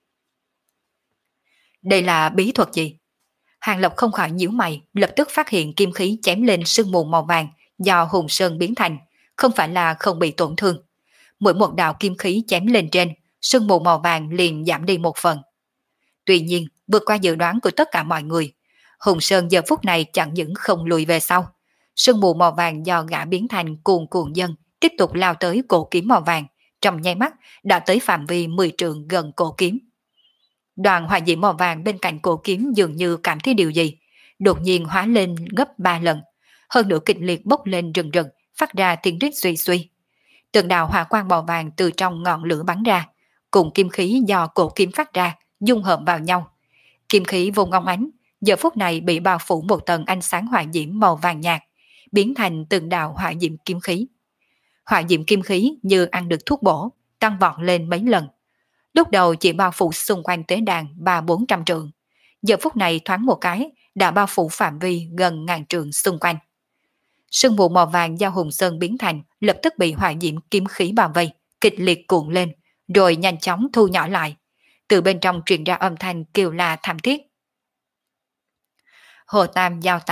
Đây là bí thuật gì? Hàng Lập không khỏi nhíu mày, lập tức phát hiện kim khí chém lên sương mù màu vàng do Hùng Sơn biến thành, không phải là không bị tổn thương. Mỗi một đạo kim khí chém lên trên, sương mù màu vàng liền giảm đi một phần. Tuy nhiên, vượt qua dự đoán của tất cả mọi người, Hùng Sơn giờ phút này chẳng những không lùi về sau. Sương mù màu vàng do gã biến thành cuồn cuộn dân, tiếp tục lao tới cổ kiếm màu vàng, trong nháy mắt đã tới phạm vi mười trượng gần cổ kiếm. Đoàn hỏa diễm màu vàng bên cạnh cổ kiếm dường như cảm thấy điều gì, đột nhiên hóa lên gấp ba lần, hơn nữa kịch liệt bốc lên rừng rừng, phát ra tiếng rít suy suy. Từng đạo hỏa quang màu vàng từ trong ngọn lửa bắn ra, cùng kim khí do cổ kiếm phát ra dung hợp vào nhau. Kim khí vô ngông ánh giờ phút này bị bao phủ một tầng ánh sáng hỏa diễm màu vàng nhạt, biến thành từng đạo hỏa diễm kim khí. Hỏa diễm kim khí như ăn được thuốc bổ, tăng vọt lên mấy lần. Lúc đầu chỉ bao phủ xung quanh tế đàn ba bốn trăm trượng, giờ phút này thoáng một cái đã bao phủ phạm vi gần ngàn trượng xung quanh. Sương mù màu vàng do Hùng Sơn biến thành lập tức bị hỏa diễm kim khí bao vây, kịch liệt cuộn lên, rồi nhanh chóng thu nhỏ lại. Từ bên trong truyền ra âm thanh kêu la thảm thiết. Hồ Tam, Giao Tam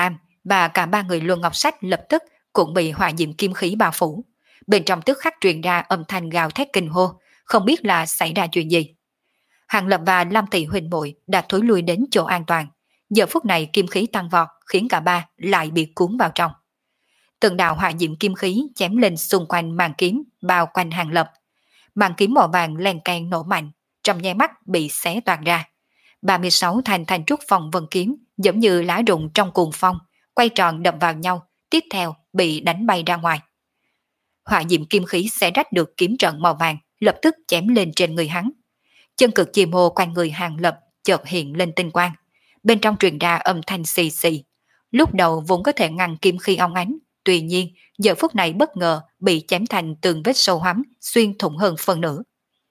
và cả ba người Luân Ngọc Sách lập tức cũng bị hỏa diệm kim khí bao phủ. Bên trong tức khắc truyền ra âm thanh gào thét kinh hô, không biết là xảy ra chuyện gì. Hàng Lập và Lam Tỷ huynh muội đã thối lui đến chỗ an toàn. Giờ phút này kim khí tăng vọt khiến cả ba lại bị cuốn vào trong. Từng đạo hỏa diệm kim khí chém lên xung quanh màn kiếm bao quanh Hàng Lập. Màn kiếm màu vàng len keng nổ mạnh, trong nháy mắt bị xé toạc ra. ba mươi sáu thanh thanh trúc phong vân kiếm giống như lá rụng trong cuồng phong, quay tròn đập vào nhau, tiếp theo bị đánh bay ra ngoài. Hỏa diệm kim khí xé rách được kiếm trận màu vàng, lập tức chém lên trên người hắn. Chân cực chim hồ quanh người Hàng Lập chợt hiện lên tinh quang, bên trong truyền ra âm thanh xì xì. Lúc đầu vốn có thể ngăn kim khí óng ánh, tuy nhiên giờ phút này bất ngờ bị chém thành từng vết sâu hoắm, xuyên thủng hơn phần nửa.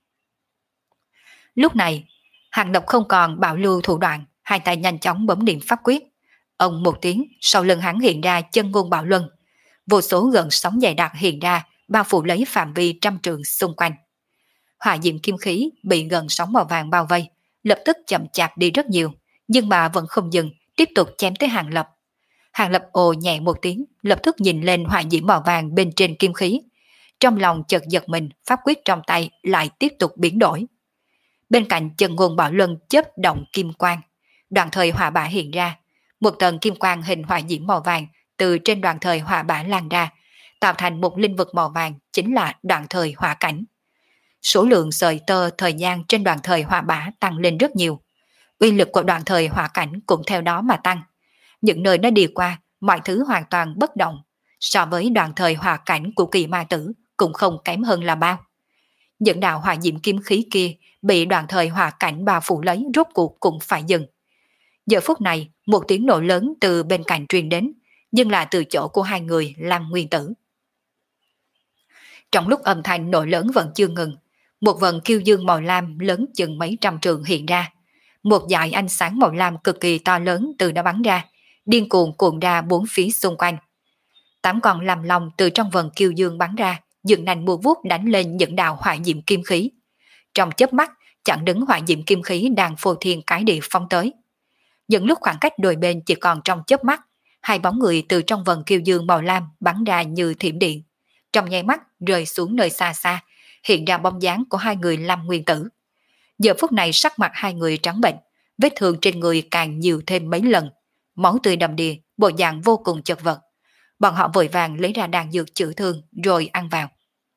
Lúc này Hàng Lập không còn bảo lưu thủ đoạn, hai tay nhanh chóng bấm niệm pháp quyết. Ông một tiếng, sau lưng hắn hiện ra chân ngôn bảo luân, vô số gợn sóng dày đặc hiện ra, bao phủ lấy phạm vi trăm trượng xung quanh. Hỏa diệm kim khí bị gần sóng màu vàng bao vây, lập tức chậm chạp đi rất nhiều, nhưng mà vẫn không dừng, tiếp tục chém tới Hàng Lập. Hàng Lập ồ nhẹ một tiếng, lập tức nhìn lên hỏa diễm màu vàng bên trên kim khí. Trong lòng chợt giật mình, pháp quyết trong tay lại tiếp tục biến đổi. Bên cạnh chân ngôn bảo luân chớp động kim quang, đoạn thời hỏa bả hiện ra. Một tầng kim quang hình hỏa diễm màu vàng từ trên đoạn thời hỏa bả lan ra, tạo thành một linh vật màu vàng, chính là đoạn thời hỏa cảnh. Số lượng sợi tơ thời gian trên đoạn thời hỏa bả tăng lên rất nhiều. Uy lực của đoạn thời hỏa cảnh cũng theo đó mà tăng. Những nơi nó đi qua, mọi thứ hoàn toàn bất động. So với đoạn thời hỏa cảnh của kỳ ma tử cũng không kém hơn là bao. Những đạo hỏa diệm kim khí kia bị đoạn thời hỏa cảnh bao phủ lấy, rốt cuộc cũng phải dừng. Giờ phút này, một tiếng nổ lớn từ bên cạnh truyền đến, nhưng là từ chỗ của hai người Lam Nguyên Tử. Trong lúc âm thanh nổ lớn vẫn chưa ngừng, một vần kiêu dương màu lam lớn chừng mấy trăm trường hiện ra. Một dải ánh sáng màu lam cực kỳ to lớn từ đó bắn ra, điên cuồng cuộn ra bốn phía xung quanh. Tám con làm lòng từ trong vần kiêu dương bắn ra, dựng nành mua vuốt đánh lên những đạo hỏa diệm kim khí. Trong chớp mắt, chặn đứng hỏa diệm kim khí đang phô thiên cái địa phong tới. Những lúc khoảng cách đôi bên chỉ còn trong chớp mắt, hai bóng người từ trong vần kiêu dương màu lam bắn ra như thiểm điện. Trong nháy mắt rơi xuống nơi xa xa, hiện ra bóng dáng của hai người Lam Nguyên Tử. Giờ phút này sắc mặt hai người trắng bệnh, vết thương trên người càng nhiều thêm mấy lần, máu tươi đầm đìa, bộ dạng vô cùng chật vật. Bọn họ vội vàng lấy ra đan dược chữa thương rồi ăn vào.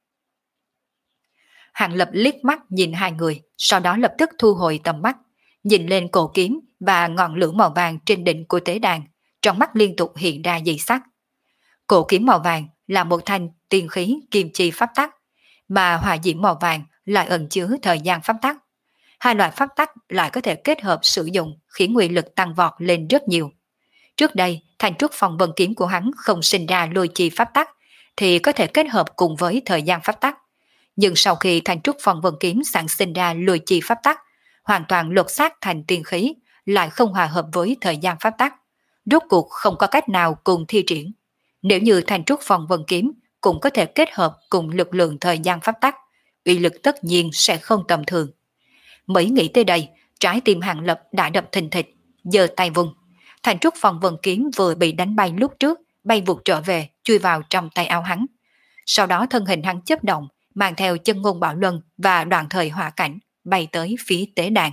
Hàng Lập liếc mắt nhìn hai người, sau đó lập tức thu hồi tầm mắt, nhìn lên cổ kiếm và ngọn lửa màu vàng trên đỉnh của tế đàn, trong mắt liên tục hiện ra dị sắc. Cổ kiếm màu vàng là một thanh tiên khí kim chi pháp tắc, mà hỏa diễm màu vàng lại ẩn chứa thời gian pháp tắc. Hai loại pháp tắc lại có thể kết hợp sử dụng, khiến uy lực tăng vọt lên rất nhiều. Trước đây, thanh trúc phong vân kiếm của hắn không sinh ra lôi chi pháp tắc, thì có thể kết hợp cùng với thời gian pháp tắc. Nhưng sau khi thanh trúc phong vân kiếm sản sinh ra lôi chi pháp tắc, hoàn toàn lột xác thành tiên khí, lại không hòa hợp với thời gian pháp tắc. Rốt cuộc không có cách nào cùng thi triển. Nếu như thanh trúc phong vân kiếm cũng có thể kết hợp cùng lực lượng thời gian pháp tắc, uy lực tất nhiên sẽ không tầm thường. Mới nghĩ tới đây, trái tim Hàng Lập đã đập thình thịch, giơ tay vùng. Thanh trúc phong vân kiếm vừa bị đánh bay lúc trước, bay vụt trở về, chui vào trong tay áo hắn. Sau đó thân hình hắn chớp động, mang theo chân ngôn bảo luân và đoạn thời hỏa cảnh, bay tới phía tế đàn.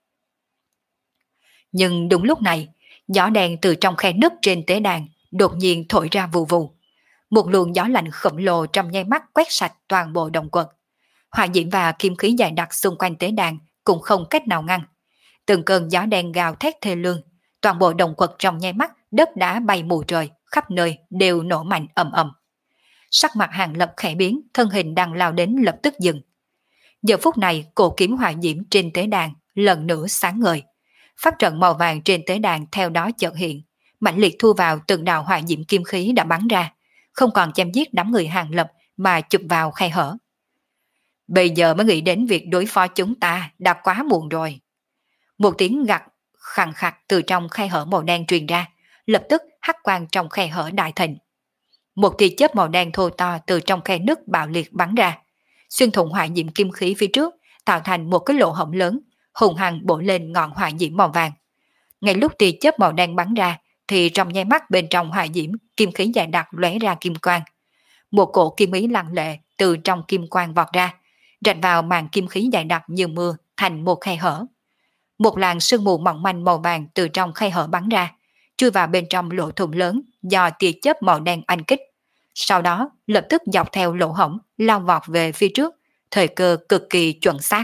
Nhưng đúng lúc này, gió đen từ trong khe nứt trên tế đàn đột nhiên thổi ra vù vù. Một luồng gió lạnh khổng lồ trong nháy mắt quét sạch toàn bộ động quật. Hỏa diễm và kim khí dày đặc xung quanh tế đàn cũng không cách nào ngăn. Từng cơn gió đen gào thét thê lương, toàn bộ động quật trong nháy mắt đất đá bay mù trời, khắp nơi đều nổ mạnh ầm ầm. Sắc mặt Hàng Lập khẽ biến, thân hình đang lao đến lập tức dừng. Giờ phút này, cổ kiếm hỏa diễm trên tế đàn lần nữa sáng ngời. Pháp trận màu vàng trên tế đàn theo đó chợt hiện, mạnh liệt thu vào từng đạo hỏa diễm kim khí đã bắn ra, không còn chém giết đám người Hàng Lập mà chụp vào khe hở. Bây giờ mới nghĩ đến việc đối phó chúng ta đã quá muộn rồi. Một tiếng gặt khàn khặt từ trong khe hở màu đen truyền ra, lập tức hắc quang trong khe hở đại thịnh. Một tia chớp màu đen thô to từ trong khe nứt bạo liệt bắn ra, xuyên thủng hỏa diễm kim khí phía trước, tạo thành một cái lỗ hổng lớn, hùng hăng bổ lên ngọn hỏa diễm màu vàng. Ngay lúc tia chớp màu đen bắn ra, thì trong nháy mắt bên trong hỏa diễm, kim khí dài đặc lóe ra kim quang. Một cổ kim ý lặng lệ từ trong kim quang vọt ra, rạch vào màn kim khí dài đặc như mưa thành một khe hở. Một làn sương mù mỏng manh màu vàng từ trong khe hở bắn ra, chui vào bên trong lỗ thủng lớn do tia chớp màu đen oanh kích. Sau đó lập tức dọc theo lỗ hổng lao vọt về phía trước, thời cơ cực kỳ chuẩn xác.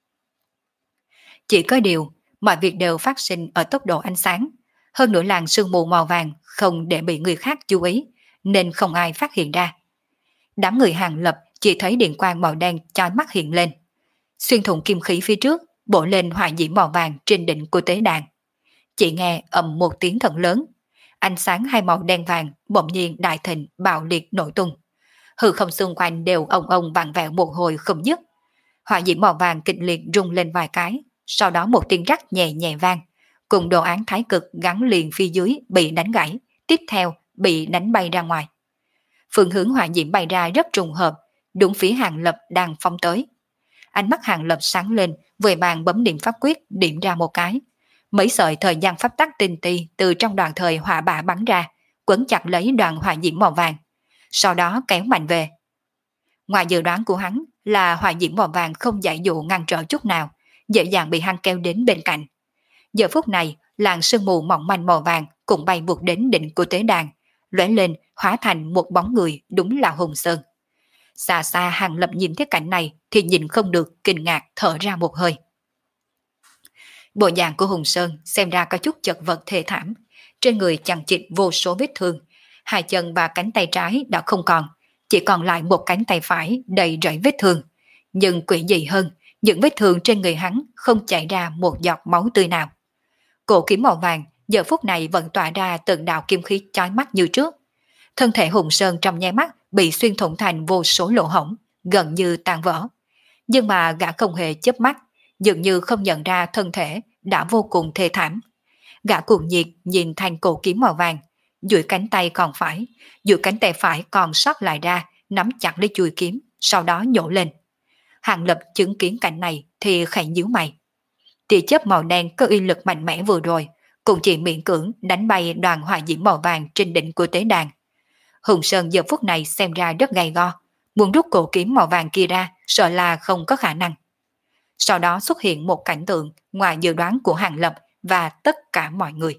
Chỉ có điều, mọi việc đều phát sinh ở tốc độ ánh sáng. Hơn nữa làn sương mù màu vàng không để bị người khác chú ý, nên không ai phát hiện ra. Đám người Hàng Lập chỉ thấy điện quang màu đen chói mắt hiện lên. Xuyên thủng kim khí phía trước, bổ lên hỏa diễm màu vàng trên đỉnh của tế đàn. Chỉ nghe ầm một tiếng thật lớn, ánh sáng hai màu đen vàng bỗng nhiên đại thịnh bạo liệt nổ tung. Hư không xung quanh đều ong ong vặn vẹo một hồi không dứt. Hỏa diễm màu vàng kịch liệt rung lên vài cái, sau đó một tiếng rắc nhẹ nhẹ vang, cùng đồ án thái cực gắn liền phía dưới bị đánh gãy, tiếp theo bị đánh bay ra ngoài. Phương hướng hỏa diễm bay ra rất trùng hợp, đúng phía Hàng Lập đang phóng tới. Ánh mắt Hàng Lập sáng lên, vội vàng bấm điểm pháp quyết điểm ra một cái. Mấy sợi thời gian pháp tắc tinh ti từ trong đoàn thời hỏa bả bắn ra, quấn chặt lấy đoàn hỏa diễm màu vàng, sau đó kéo mạnh về. Ngoài dự đoán của hắn là hỏa diễm màu vàng không giải dụ ngăn trở chút nào, dễ dàng bị hắn kéo đến bên cạnh. Giờ phút này, làn sương mù mỏng manh màu vàng cũng bay vụt đến đỉnh của tế đàn, lóe lên hóa thành một bóng người, đúng là Hùng Sơn. Xa xa Hàng Lập nhìn thấy cảnh này thì nhìn không được, kinh ngạc thở ra một hơi. Bộ dạng của Hùng Sơn xem ra có chút chật vật thê thảm, trên người chằng chịt vô số vết thương, hai chân và cánh tay trái đã không còn, chỉ còn lại một cánh tay phải đầy rẫy vết thương. Nhưng quỷ dị hơn, những vết thương trên người hắn không chảy ra một giọt máu tươi nào. Cổ kiếm màu vàng giờ phút này vẫn tỏa ra từng đạo kim khí chói mắt như trước. Thân thể Hùng Sơn trong nháy mắt bị xuyên thủng thành vô số lỗ hổng, gần như tan vỡ. Nhưng mà gã không hề chớp mắt, dường như không nhận ra thân thể đã vô cùng thê thảm. Gã cuồng nhiệt nhìn thanh cổ kiếm màu vàng, duỗi cánh tay còn phải, duỗi cánh tay phải còn sót lại ra, nắm chặt lấy chuôi kiếm, sau đó nhổ lên. Hàng Lập chứng kiến cảnh này thì khẽ nhíu mày. Tia chớp màu đen có uy lực mạnh mẽ vừa rồi, cũng chỉ miễn cưỡng đánh bay đoàn hỏa diễm màu vàng trên đỉnh của tế đàn. Hùng Sơn giờ phút này xem ra rất gay go, muốn rút cổ kiếm màu vàng kia ra, sợ là không có khả năng. Sau đó xuất hiện một cảnh tượng ngoài dự đoán của Hàng Lập và tất cả mọi người.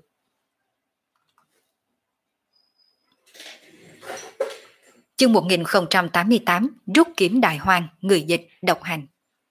Chương một nghìn không trăm tám mươi tám, rút kiếm đại hoang, người dịch độc hành.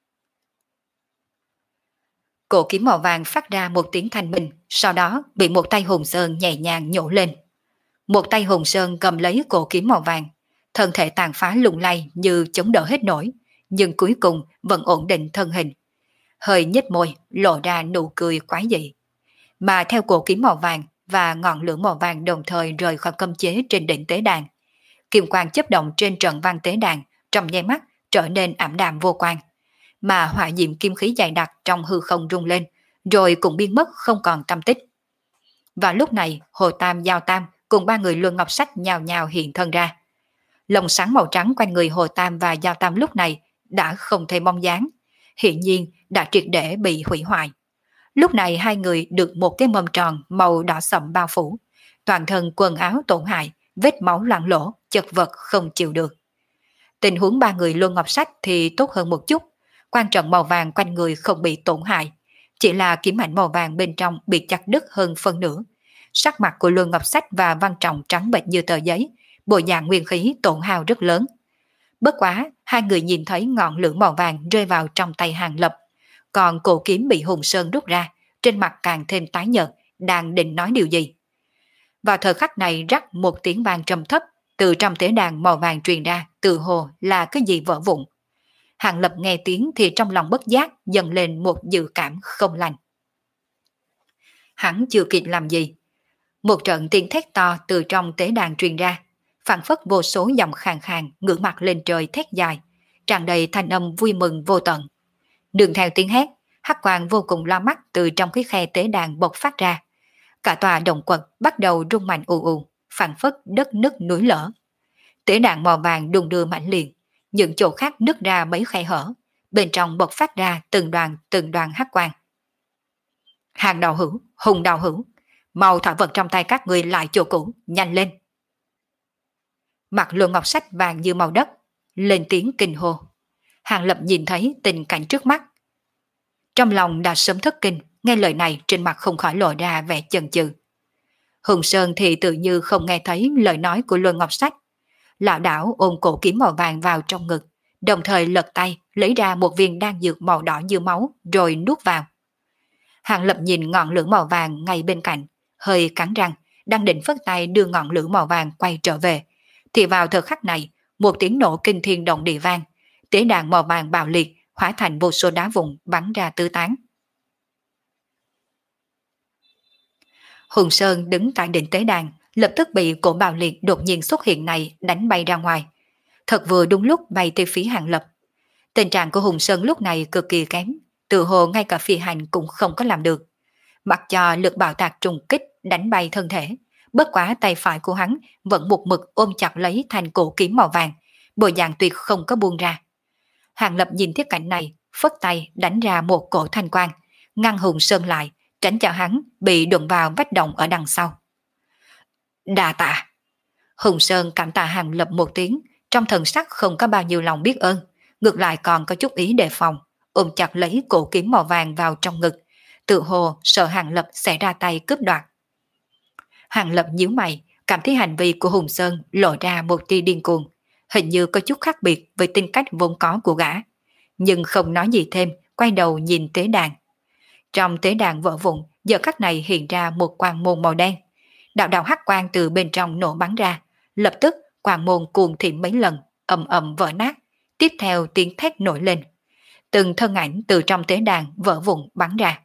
Cổ kiếm màu vàng phát ra một tiếng thanh minh, sau đó bị một tay Hùng Sơn nhẹ nhàng nhổ lên. Một tay Hùng Sơn cầm lấy cổ kiếm màu vàng, thân thể tàn phá lung lay như chống đỡ hết nổi, nhưng cuối cùng vẫn ổn định thân hình. Hơi nhếch môi, lộ ra nụ cười quái dị. Mà theo cổ kiếm màu vàng và ngọn lửa màu vàng đồng thời rời khỏi cấm chế trên đỉnh tế đàn, kim quang chớp động trên trận văn tế đàn trong nháy mắt trở nên ảm đạm vô quang, mà hỏa diệm kim khí dày đặc trong hư không rung lên, rồi cũng biến mất không còn tăm tích. Và lúc này, Hồ Tam, Giao Tam cùng ba người Luân Ngọc Sách nhào nhào hiện thân ra. Lồng sáng màu trắng quanh người Hồ Tam và Giao Tam lúc này đã không thấy bóng dáng, hiện nhiên đã triệt để bị hủy hoại. Lúc này hai người được một cái mâm tròn màu đỏ sậm bao phủ, toàn thân quần áo tổn hại, vết máu loang lỗ, chật vật không chịu được. Tình huống ba người Luân Ngọc Sách thì tốt hơn một chút, quan trọng màu vàng quanh người không bị tổn hại, chỉ là kiếm ảnh màu vàng bên trong bị chặt đứt hơn phân nửa. Sắc mặt của Luân Ngọc Sách và Văn Trọng trắng bệch như tờ giấy, bộ dạng nguyên khí tổn hao rất lớn. Bất quá, hai người nhìn thấy ngọn lửa màu vàng rơi vào trong tay Hàng Lập, còn cổ kiếm bị Hùng Sơn rút ra, trên mặt càng thêm tái nhợt, đang định nói điều gì. Vào thời khắc này rắc một tiếng vang trầm thấp, từ trong tế đàn màu vàng truyền ra, tự hồ là cái gì vỡ vụn. Hàng Lập nghe tiếng thì trong lòng bất giác dần lên một dự cảm không lành. Hắn chưa kịp làm gì, một trận tiếng thét to từ trong tế đàn truyền ra, phảng phất vô số dòng khàn khàn ngửa mặt lên trời thét dài, tràn đầy thanh âm vui mừng vô tận. Đường theo tiếng hét, hắc quang vô cùng lo mắt từ trong cái khe tế đàn bộc phát ra. Cả tòa động quật bắt đầu rung mạnh ù ù, phảng phất đất nứt núi lở. Tế đàn màu vàng đung đưa mạnh liền, những chỗ khác nứt ra mấy khe hở, bên trong bộc phát ra từng đoàn từng đoàn hắc quang. Hàng đạo hữu, Hùng đạo hữu, Mau thả vật trong tay các người lại chỗ cũ, nhanh lên. Mặt Luân Ngọc Sách vàng như màu đất, lên tiếng kinh hô. Hàng Lập nhìn thấy tình cảnh trước mắt. Trong lòng đã sớm thất kinh, nghe lời này trên mặt không khỏi lộ ra vẻ chần chừ. Hùng Sơn thì tự như không nghe thấy lời nói của Luân Ngọc Sách. Lão đảo ôm cổ kiếm màu vàng vào trong ngực, đồng thời lật tay lấy ra một viên đan dược màu đỏ như máu rồi nuốt vào. Hàng Lập nhìn ngọn lửa màu vàng ngay bên cạnh, hơi cắn răng, đang định phất tay đưa ngọn lửa màu vàng quay trở về. Thì vào thời khắc này, một tiếng nổ kinh thiên động địa vang, tế đàn màu vàng bạo liệt hóa thành vô số đá vụn bắn ra tứ tán. Hùng Sơn đứng tại đỉnh tế đàn, lập tức bị cổ bạo liệt đột nhiên xuất hiện này đánh bay ra ngoài. Thật vừa đúng lúc bay tới phía Hàng Lập. Tình trạng của Hùng Sơn lúc này cực kỳ kém, tự hồ ngay cả phi hành cũng không có làm được. Mặc cho lực bạo tạc trùng kích đánh bay thân thể, bất quá tay phải của hắn vẫn một mực ôm chặt lấy thanh cổ kiếm màu vàng, bộ dạng tuyệt không có buông ra. Hàng Lập nhìn thiết cảnh này, phất tay đánh ra một cổ thanh quang, ngăn Hùng Sơn lại, tránh cho hắn bị đụng vào vách động ở đằng sau. Đa tạ. Hùng Sơn cảm tạ Hàng Lập một tiếng, trong thần sắc không có bao nhiêu lòng biết ơn, ngược lại còn có chút ý đề phòng, ôm chặt lấy cổ kiếm màu vàng vào trong ngực, tự hồ sợ Hàng Lập sẽ ra tay cướp đoạt. Hàng Lập nhíu mày, cảm thấy hành vi của Hùng Sơn lộ ra một tia điên cuồng, hình như có chút khác biệt với tính cách vốn có của gã, nhưng không nói gì thêm, quay đầu nhìn tế đàn. Trong tế đàn vỡ vụn, giờ khắc này hiện ra một quang môn màu đen. Đạo đạo hắc quang từ bên trong nổ bắn ra, lập tức quang môn cuồng thiểm mấy lần, ầm ầm vỡ nát, tiếp theo tiếng thét nổi lên. Từng thân ảnh từ trong tế đàn vỡ vụn bắn ra.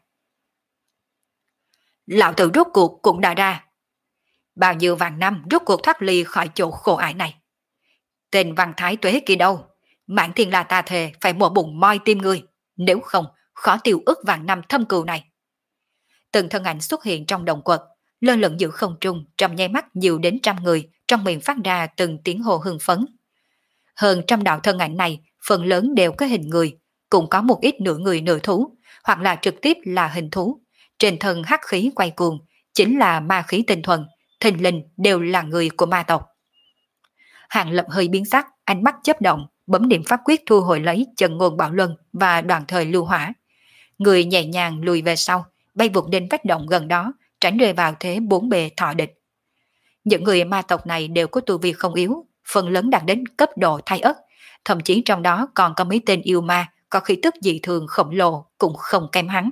Lão tử rốt cuộc cũng đã ra. Bao nhiêu vạn năm rốt cuộc thoát ly khỏi chỗ khổ ải này. Tên Văn Thái Tuế kia đâu? Mãn Thiên La ta thề phải mổ bụng moi tim người, nếu không khó tiêu ức vạn năm thâm cừu này. Từng thân ảnh xuất hiện trong đồng quật, lơ lửng giữa không trung, trong nháy mắt nhiều đến trăm người, trong miệng phát ra từng tiếng hô hưng phấn. Hơn trăm đạo thân ảnh này, phần lớn đều có hình người, cũng có một ít nửa người nửa thú, hoặc là trực tiếp là hình thú. Trên thân hắc khí quay cuồng, chính là ma khí tinh thuần, thình lình đều là người của ma tộc. Hàng Lập hơi biến sắc, ánh mắt chớp động, bấm điểm pháp quyết thu hồi lấy Chân Ngôn Bảo Luân và Đoàn Thời Lưu Hỏa. Người nhẹ nhàng lùi về sau, bay vụt đến vách động gần đó, tránh rơi vào thế bốn bề thọ địch. Những người ma tộc này đều có tu vi không yếu, phần lớn đạt đến cấp độ thai ất, thậm chí trong đó còn có mấy tên yêu ma có khí tức dị thường khổng lồ cũng không kém hắn.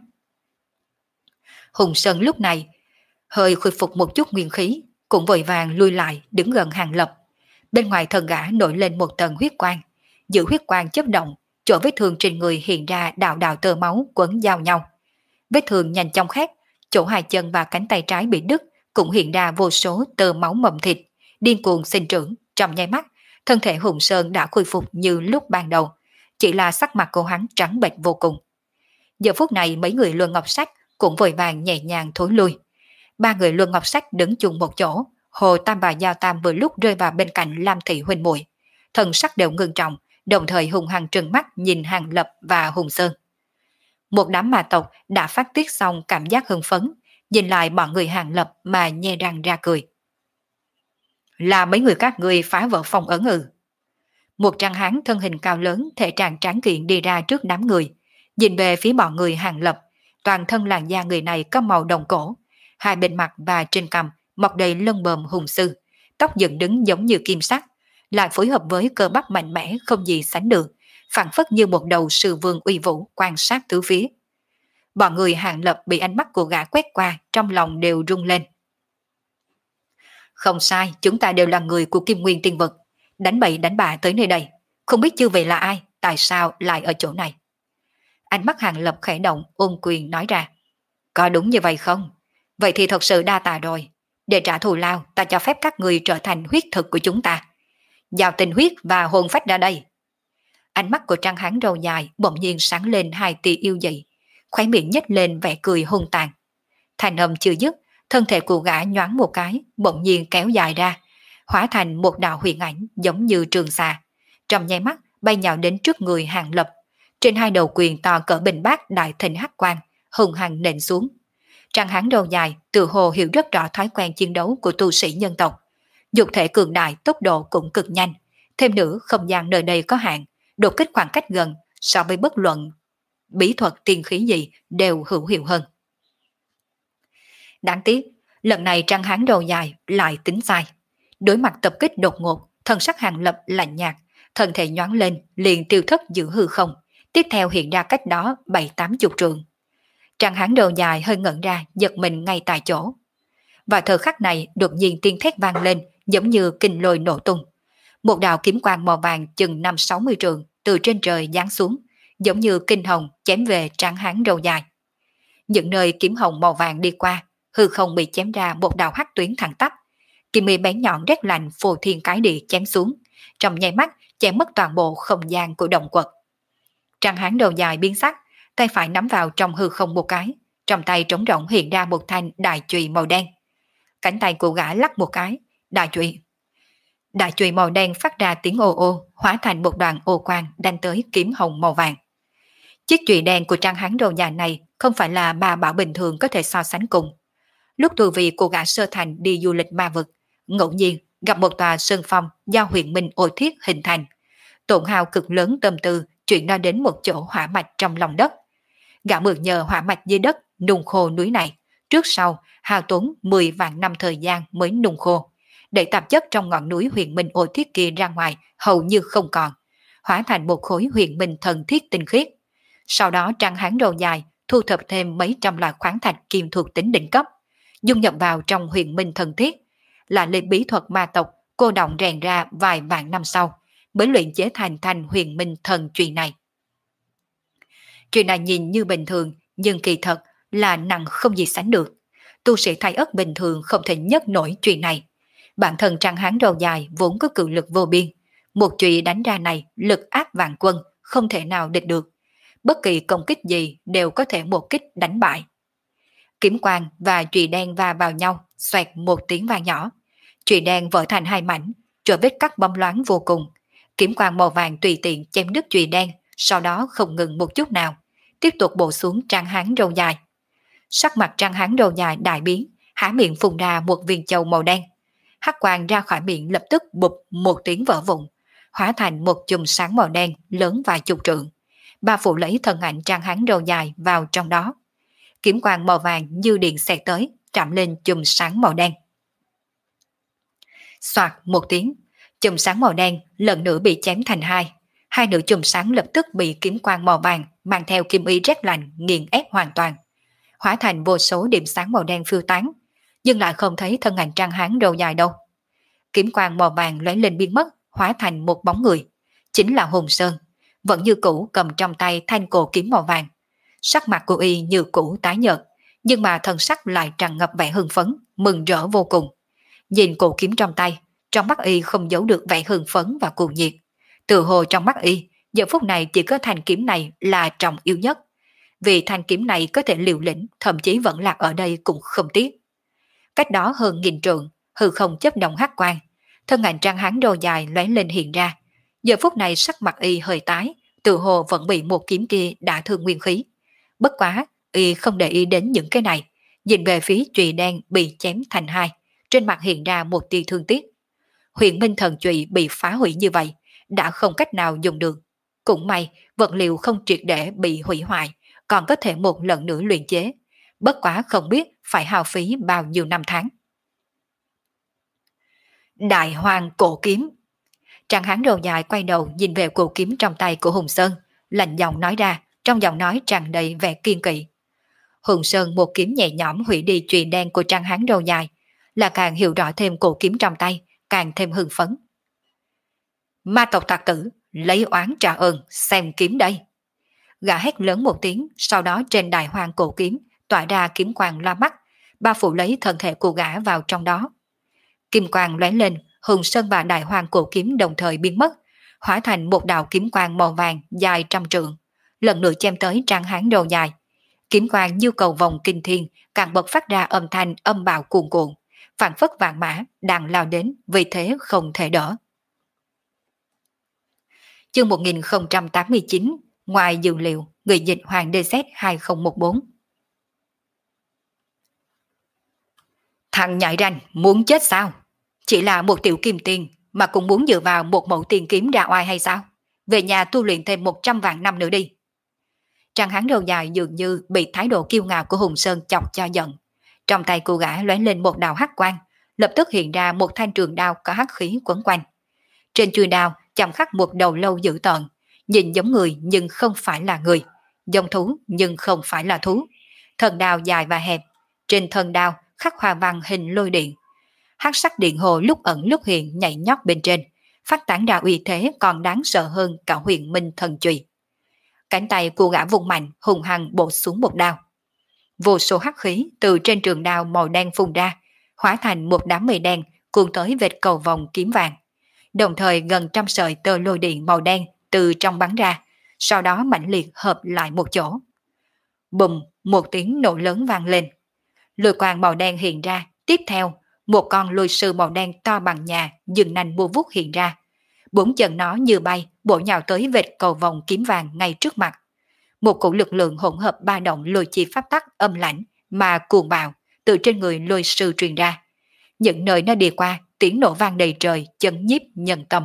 Hùng Sơn lúc này hơi khôi phục một chút nguyên khí, cũng vội vàng lui lại đứng gần Hàng Lập. Bên ngoài thân gã nổi lên một tầng huyết quang, giữa huyết quang chớp động, chỗ vết thương trên người hiện ra đạo đạo tơ máu quấn giao nhau. Vết thương nhanh chóng khét, chỗ hai chân và cánh tay trái bị đứt cũng hiện ra vô số tơ máu mầm thịt, điên cuồng sinh trưởng. Trong nháy mắt, thân thể Hùng Sơn đã khôi phục như lúc ban đầu, chỉ là sắc mặt của hắn trắng bệch vô cùng. Giờ phút này mấy người Luân Ngọc Sách cũng vội vàng nhẹ nhàng thối lui. Ba người Luân Ngọc Sách đứng chung một chỗ, Hồ Tam và Giao Tam vừa lúc rơi vào bên cạnh Lam Thị huynh muội, thần sắc đều ngưng trọng, đồng thời hung hăng trừng mắt nhìn Hàng Lập và Hùng Sơn. Một đám ma tộc đã phát tiết xong cảm giác hưng phấn, nhìn lại bọn người Hàng Lập mà nhe răng ra cười. Là mấy người các ngươi phá vỡ phong ấn ư? Một trang hán thân hình cao lớn, thể trạng tráng kiện đi ra trước đám người, nhìn về phía bọn người Hàng Lập. Toàn thân làn da người này có màu đồng cổ, hai bên mặt và trên cằm mọc đầy lông bờm hùng sư, tóc dựng đứng giống như kim sắc, lại phối hợp với cơ bắp mạnh mẽ không gì sánh được, phảng phất như một đầu sư vương uy vũ quan sát tứ phía. Bọn người Hàng Lập bị ánh mắt của gã quét qua, trong lòng đều rung lên. Không sai, chúng ta đều là người của Kim Nguyên Tiên Vực, đánh bậy đánh bạ tới nơi đây, không biết chư vị là ai, tại sao lại ở chỗ này? Ánh mắt Hàng Lập khẽ động, ôn quyền nói ra. Có đúng như vậy không? Vậy thì thật sự đa tạ rồi. Để trả thù lao, ta cho phép các người trở thành huyết thực của chúng ta. Giao tình huyết và hồn phách ra đây. Ánh mắt của Trang Hán râu dài bỗng nhiên sáng lên hai tia yêu dị, khóe miệng nhếch lên vẻ cười hung tàn. Thành âm chưa dứt, thân thể của gã nhoáng một cái, bỗng nhiên kéo dài ra, hóa thành một đạo huyền ảnh giống như trường xà, trong nháy mắt bay nhào đến trước người Hàng Lập. Trên hai đầu quyền to cỡ bình bát đại thịnh hắc quang hùng hằng nện xuống. Trang hán đầu dài tự hồ hiểu rất rõ thói quen chiến đấu của tu sĩ nhân tộc. Dục thể cường đại, tốc độ cũng cực nhanh. Thêm nữa, không gian nơi đây có hạn, đột kích khoảng cách gần so với bất luận bí thuật tiên khí gì đều hữu hiệu hơn. Đáng tiếc, lần này Trang hán đầu dài lại tính sai. Đối mặt tập kích đột ngột, thần sắc Hàng Lập lạnh nhạt, thân thể nhoáng lên, liền tiêu thất giữa hư không, tiếp theo hiện ra cách đó bảy tám chục trượng. Trang hán đầu dài hơi ngẩn ra, giật mình ngay tại chỗ. Và thời khắc này đột nhiên tiếng thét vang lên, giống như kinh lôi nổ tung. Một đạo kiếm quang màu vàng chừng năm sáu mươi trượng từ trên trời giáng xuống, giống như kinh hồng chém về Trang hán đầu dài. Những nơi kiếm hồng màu vàng đi qua, hư không bị chém ra một đạo hắc tuyến thẳng tắp. Kim mi bén nhọn rét lạnh phô thiên cái địa chém xuống, trong nháy mắt chém mất toàn bộ không gian của động quật. Trang hán đầu dài biến sắc, tay phải nắm vào trong hư không một cái, trong tay trống rỗng hiện ra một thanh đại chùy màu đen. Cánh tay của gã lắc một cái, đại chùy. Đại chùy màu đen phát ra tiếng ô ô, hóa thành một đoàn ô quang đánh tới kiếm hồng màu vàng. Chiếc chùy đen của Trang hán đầu dài này không phải là ma bảo bình thường có thể so sánh cùng. Lúc tu vi của gã sơ thành đi du lịch ma vực, ngẫu nhiên gặp một tòa sơn phong do huyền minh ô thiết hình thành. Tổn hao cực lớn tâm tư chuyển nó đến một chỗ hỏa mạch trong lòng đất. Gã mượn nhờ hỏa mạch dưới đất nung khô núi này, trước sau hao tốn mười vạn năm thời gian mới nung khô, để tạp chất trong ngọn núi huyền minh ô thiết kia ra ngoài hầu như không còn, hóa thành một khối huyền minh thần thiết tinh khiết. Sau đó Trang hán đầu dài thu thập thêm mấy trăm loại khoáng thạch kim thuộc tính đỉnh cấp, dung nhập vào trong huyền minh thần thiết, là lên bí thuật ma tộc cô động rèn ra vài vạn năm sau mới luyện chế thành thành huyền minh thần chùy này. Chùy này nhìn như bình thường nhưng kỳ thật là nặng không gì sánh được. Tu sĩ thái ất bình thường không thể nhấc nổi chùy này. Bản thân Trang hán đầu dài vốn có cự lực vô biên, một chùy đánh ra này lực áp vạn quân, không thể nào địch được. Bất kỳ công kích gì đều có thể một kích đánh bại. Kiếm quang và chùy đen va vào nhau, xoẹt một tiếng vang nhỏ. Chùy đen vỡ thành hai mảnh, rồi vết cắt bóng loáng vô cùng. Kiếm quang màu vàng tùy tiện chém đứt chùy đen, sau đó không ngừng một chút nào, tiếp tục bổ xuống Trang hán đầu dài. Sắc mặt Trang hán đầu dài đại biến, há miệng phun ra một viên châu màu đen. Hắc quang ra khỏi miệng lập tức bụp một tiếng vỡ vụn, hóa thành một chùm sáng màu đen lớn vài chục trượng, bao phủ lấy thân ảnh Trang hán đầu dài vào trong đó. Kiếm quang màu vàng như điện xẹt tới, chạm lên chùm sáng màu đen. Soạt một tiếng, chùm sáng màu đen lần nữa bị chém thành hai. Hai nửa chùm sáng lập tức bị kiếm quang màu vàng mang theo kim y rét lạnh nghiền ép hoàn toàn, hóa thành vô số điểm sáng màu đen phiêu tán, nhưng lại không thấy thân ảnh Trang hán đầu dài đâu. Kiếm quang màu vàng lóe lên biến mất, hóa thành một bóng người, chính là Hùng Sơn, vẫn như cũ cầm trong tay thanh cổ kiếm màu vàng. Sắc mặt của y như cũ tái nhợt, nhưng mà thần sắc lại tràn ngập vẻ hưng phấn, mừng rỡ vô cùng. Nhìn cổ kiếm trong tay, trong mắt y không giấu được vẻ hưng phấn và cuồng nhiệt. Từ hồ trong mắt y, giờ phút này chỉ có thanh kiếm này là trọng yêu nhất. Vì thanh kiếm này có thể liều lĩnh, thậm chí vẫn lạc ở đây cũng không tiếc. Cách đó hơn nghìn trượng, hư không chấp động hắc quang, thân ảnh Trang hán đầu dài lóe lên hiện ra. Giờ phút này sắc mặt y hơi tái, từ hồ vẫn bị một kiếm kia đả thương nguyên khí. Bất quá, y không để ý đến những cái này, nhìn về phía chùy đen bị chém thành hai, trên mặt hiện ra một tia thương tiếc. Huyền minh thần chùy bị phá hủy như vậy, đã không cách nào dùng được. Cũng may, vật liệu không triệt để bị hủy hoại, còn có thể một lần nữa luyện chế. Bất quá không biết phải hao phí bao nhiêu năm tháng. Đại hoàng cổ kiếm. Trang hán đầu dài quay đầu nhìn về cổ kiếm trong tay của Hùng Sơn, lạnh giọng nói ra, trong giọng nói tràn đầy vẻ kiên kỵ. Hùng Sơn một kiếm nhẹ nhõm hủy đi chùy đen của Trang hán đầu dài, là càng hiểu rõ thêm cổ kiếm trong tay, càng thêm hưng phấn. Ma tộc tặc tử, lấy oán trả ơn, xem kiếm đây. Gã hét lớn một tiếng, sau đó trên đại hoàng cổ kiếm tỏa ra kiếm quang loa mắt, bao phủ lấy thân thể của gã vào trong đó. Kim quang lóe lên, Hùng Sơn và đại hoàng cổ kiếm đồng thời biến mất, hóa thành một đạo kiếm quang màu vàng dài trăm trượng, lần nữa chém tới Trang hán đầu dài. Kiếm quang như cầu vòng kinh thiên, càng bật phát ra âm thanh âm bạo cuồn cuộn, phản phất vạn mã đang lao đến, vì thế không thể đỡ. Chương một nghìn không trăm tám mươi chín, ngoài dữ liệu, người dịch Hoàng đê zét hai không một bốn. Hắn nhảy ranh, muốn chết sao? Chỉ là một tiểu kim tiền mà cũng muốn dựa vào một mẫu tiền kiếm ra oai hay sao? Về nhà tu luyện thêm một trăm vạn năm nữa đi. Tráng hán đầu dài dường như bị thái độ kiêu ngạo của Hùng Sơn chọc cho giận. Trong tay cô gã lóe lên một đạo hắc quang, lập tức hiện ra một thanh trường đao có hắc khí quấn quanh. Trên chuôi đao chạm khắc một đầu lâu dữ tợn, nhìn giống người nhưng không phải là người, giống thú nhưng không phải là thú. Thân đao dài và hẹp, trên thân đao khắc hoa văn hình lôi điện. Hắc sắc điện hồ lúc ẩn lúc hiện nhảy nhót bên trên, phát tán ra uy thế còn đáng sợ hơn cả huyền minh thần chùy. Cánh tay của gã vùng mạnh hùng hăng bổ xuống một đao. Vô số hắc khí từ trên trường đao màu đen phun ra, hóa thành một đám mây đen cuốn tới vệt cầu vòng kiếm vàng. Đồng thời gần trăm sợi tơ lôi điện màu đen từ trong bắn ra, sau đó mãnh liệt hợp lại một chỗ. Bùm, một tiếng nổ lớn vang lên. Lôi quang màu đen hiện ra, tiếp theo, một con lôi sư màu đen to bằng nhà dừng nành mua vuốt hiện ra. Bốn chân nó như bay, bổ nhào tới vệt cầu vòng kiếm vàng ngay trước mặt. Một cổ lực lượng hỗn hợp ba động lôi chi pháp tắc âm lãnh mà cuồng bạo từ trên người lôi sư truyền ra. Những nơi nó đi qua, tiếng nổ vang đầy trời, chấn nhiếp nhân tâm.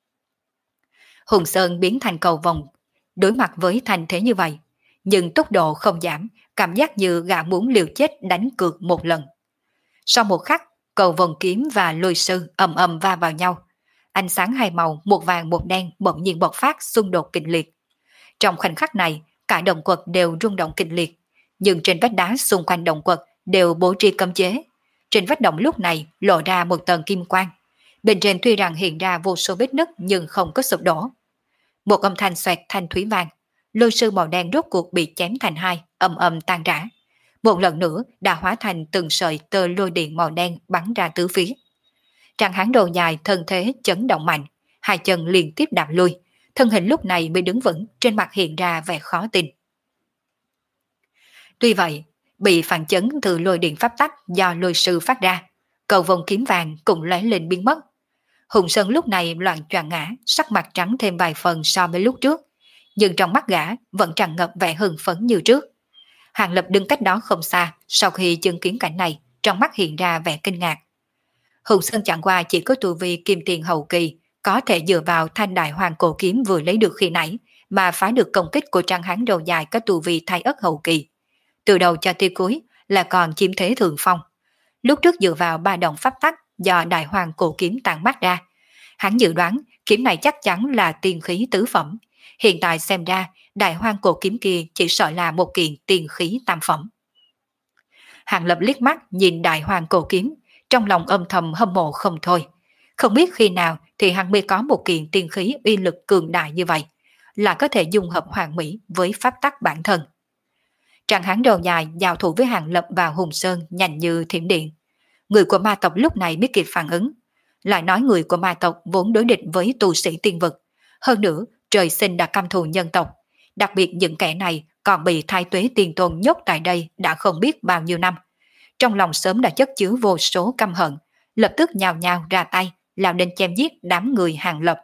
Hùng Sơn biến thành cầu vòng, đối mặt với thành thế như vậy, nhưng tốc độ không giảm, cảm giác như gã muốn liều chết đánh cược một lần. Sau một khắc, cầu vòng kiếm và lôi sư ầm ầm va vào nhau. Ánh sáng hai màu, một vàng một đen bỗng nhiên bộc phát xung đột kịch liệt. Trong khoảnh khắc này, cả động quật đều rung động kịch liệt, nhưng trên vách đá xung quanh động quật đều bố trí cấm chế. Trên vách động lúc này lộ ra một tầng kim quang. Bên trên tuy rằng hiện ra vô số vết nứt nhưng không có sụp đổ. Một âm thanh xoẹt thanh thúy vang, lôi sư màu đen rốt cuộc bị chém thành hai, ầm ầm tan rã. Một lần nữa đã hóa thành từng sợi tơ lôi điện màu đen bắn ra tứ phía. Tráng hán đầu dài thân thế chấn động mạnh, hai chân liên tiếp đạp lui, thân hình lúc này mới đứng vững, trên mặt hiện ra vẻ khó tin. Tuy vậy, bị phản chấn từ lôi điện pháp tắc do lôi sư phát ra, cầu vòng kiếm vàng cũng lóe lên biến mất. Hùng Sơn lúc này loạn choạng ngã, sắc mặt trắng thêm vài phần so với lúc trước, nhưng trong mắt gã vẫn tràn ngập vẻ hưng phấn như trước. Hàng Lập đứng cách đó không xa, sau khi chứng kiến cảnh này, trong mắt hiện ra vẻ kinh ngạc. Hùng Sơn chẳng qua chỉ có tu vi kim tiền hậu kỳ, có thể dựa vào thanh đại hoàng cổ kiếm vừa lấy được khi nãy, mà phá được công kích của Tráng hán đầu dài có tu vi thái ất hậu kỳ. Từ đầu cho tới cuối là còn chiếm thế thượng phong. Lúc trước dựa vào ba động pháp tắc do đại hoàng cổ kiếm tản mát ra, hắn dự đoán kiếm này chắc chắn là tiên khí tứ phẩm. Hiện tại xem ra, đại hoang cổ kiếm kia chỉ sợ là một kiện tiên khí tam phẩm. Hàng Lập liếc mắt nhìn đại hoàng cổ kiếm, trong lòng âm thầm hâm mộ không thôi. Không biết khi nào thì hắn mới có một kiện tiên khí uy lực cường đại như vậy, là có thể dung hợp hoàn mỹ với pháp tắc bản thân. Tráng hán đầu dài giao thủ với Hàng Lập và Hùng Sơn nhanh như thiểm điện. Người của ma tộc lúc này biết kịp phản ứng. Lại nói người của ma tộc vốn đối địch với tu sĩ tiên vực. Hơn nữa, trời sinh đã căm thù nhân tộc. Đặc biệt những kẻ này còn bị Thái Tuế Tiên Tôn nhốt tại đây đã không biết bao nhiêu năm. Trong lòng sớm đã chất chứa vô số căm hận, lập tức nhào nhào ra tay, lao đến chém giết đám người Hàng Lập.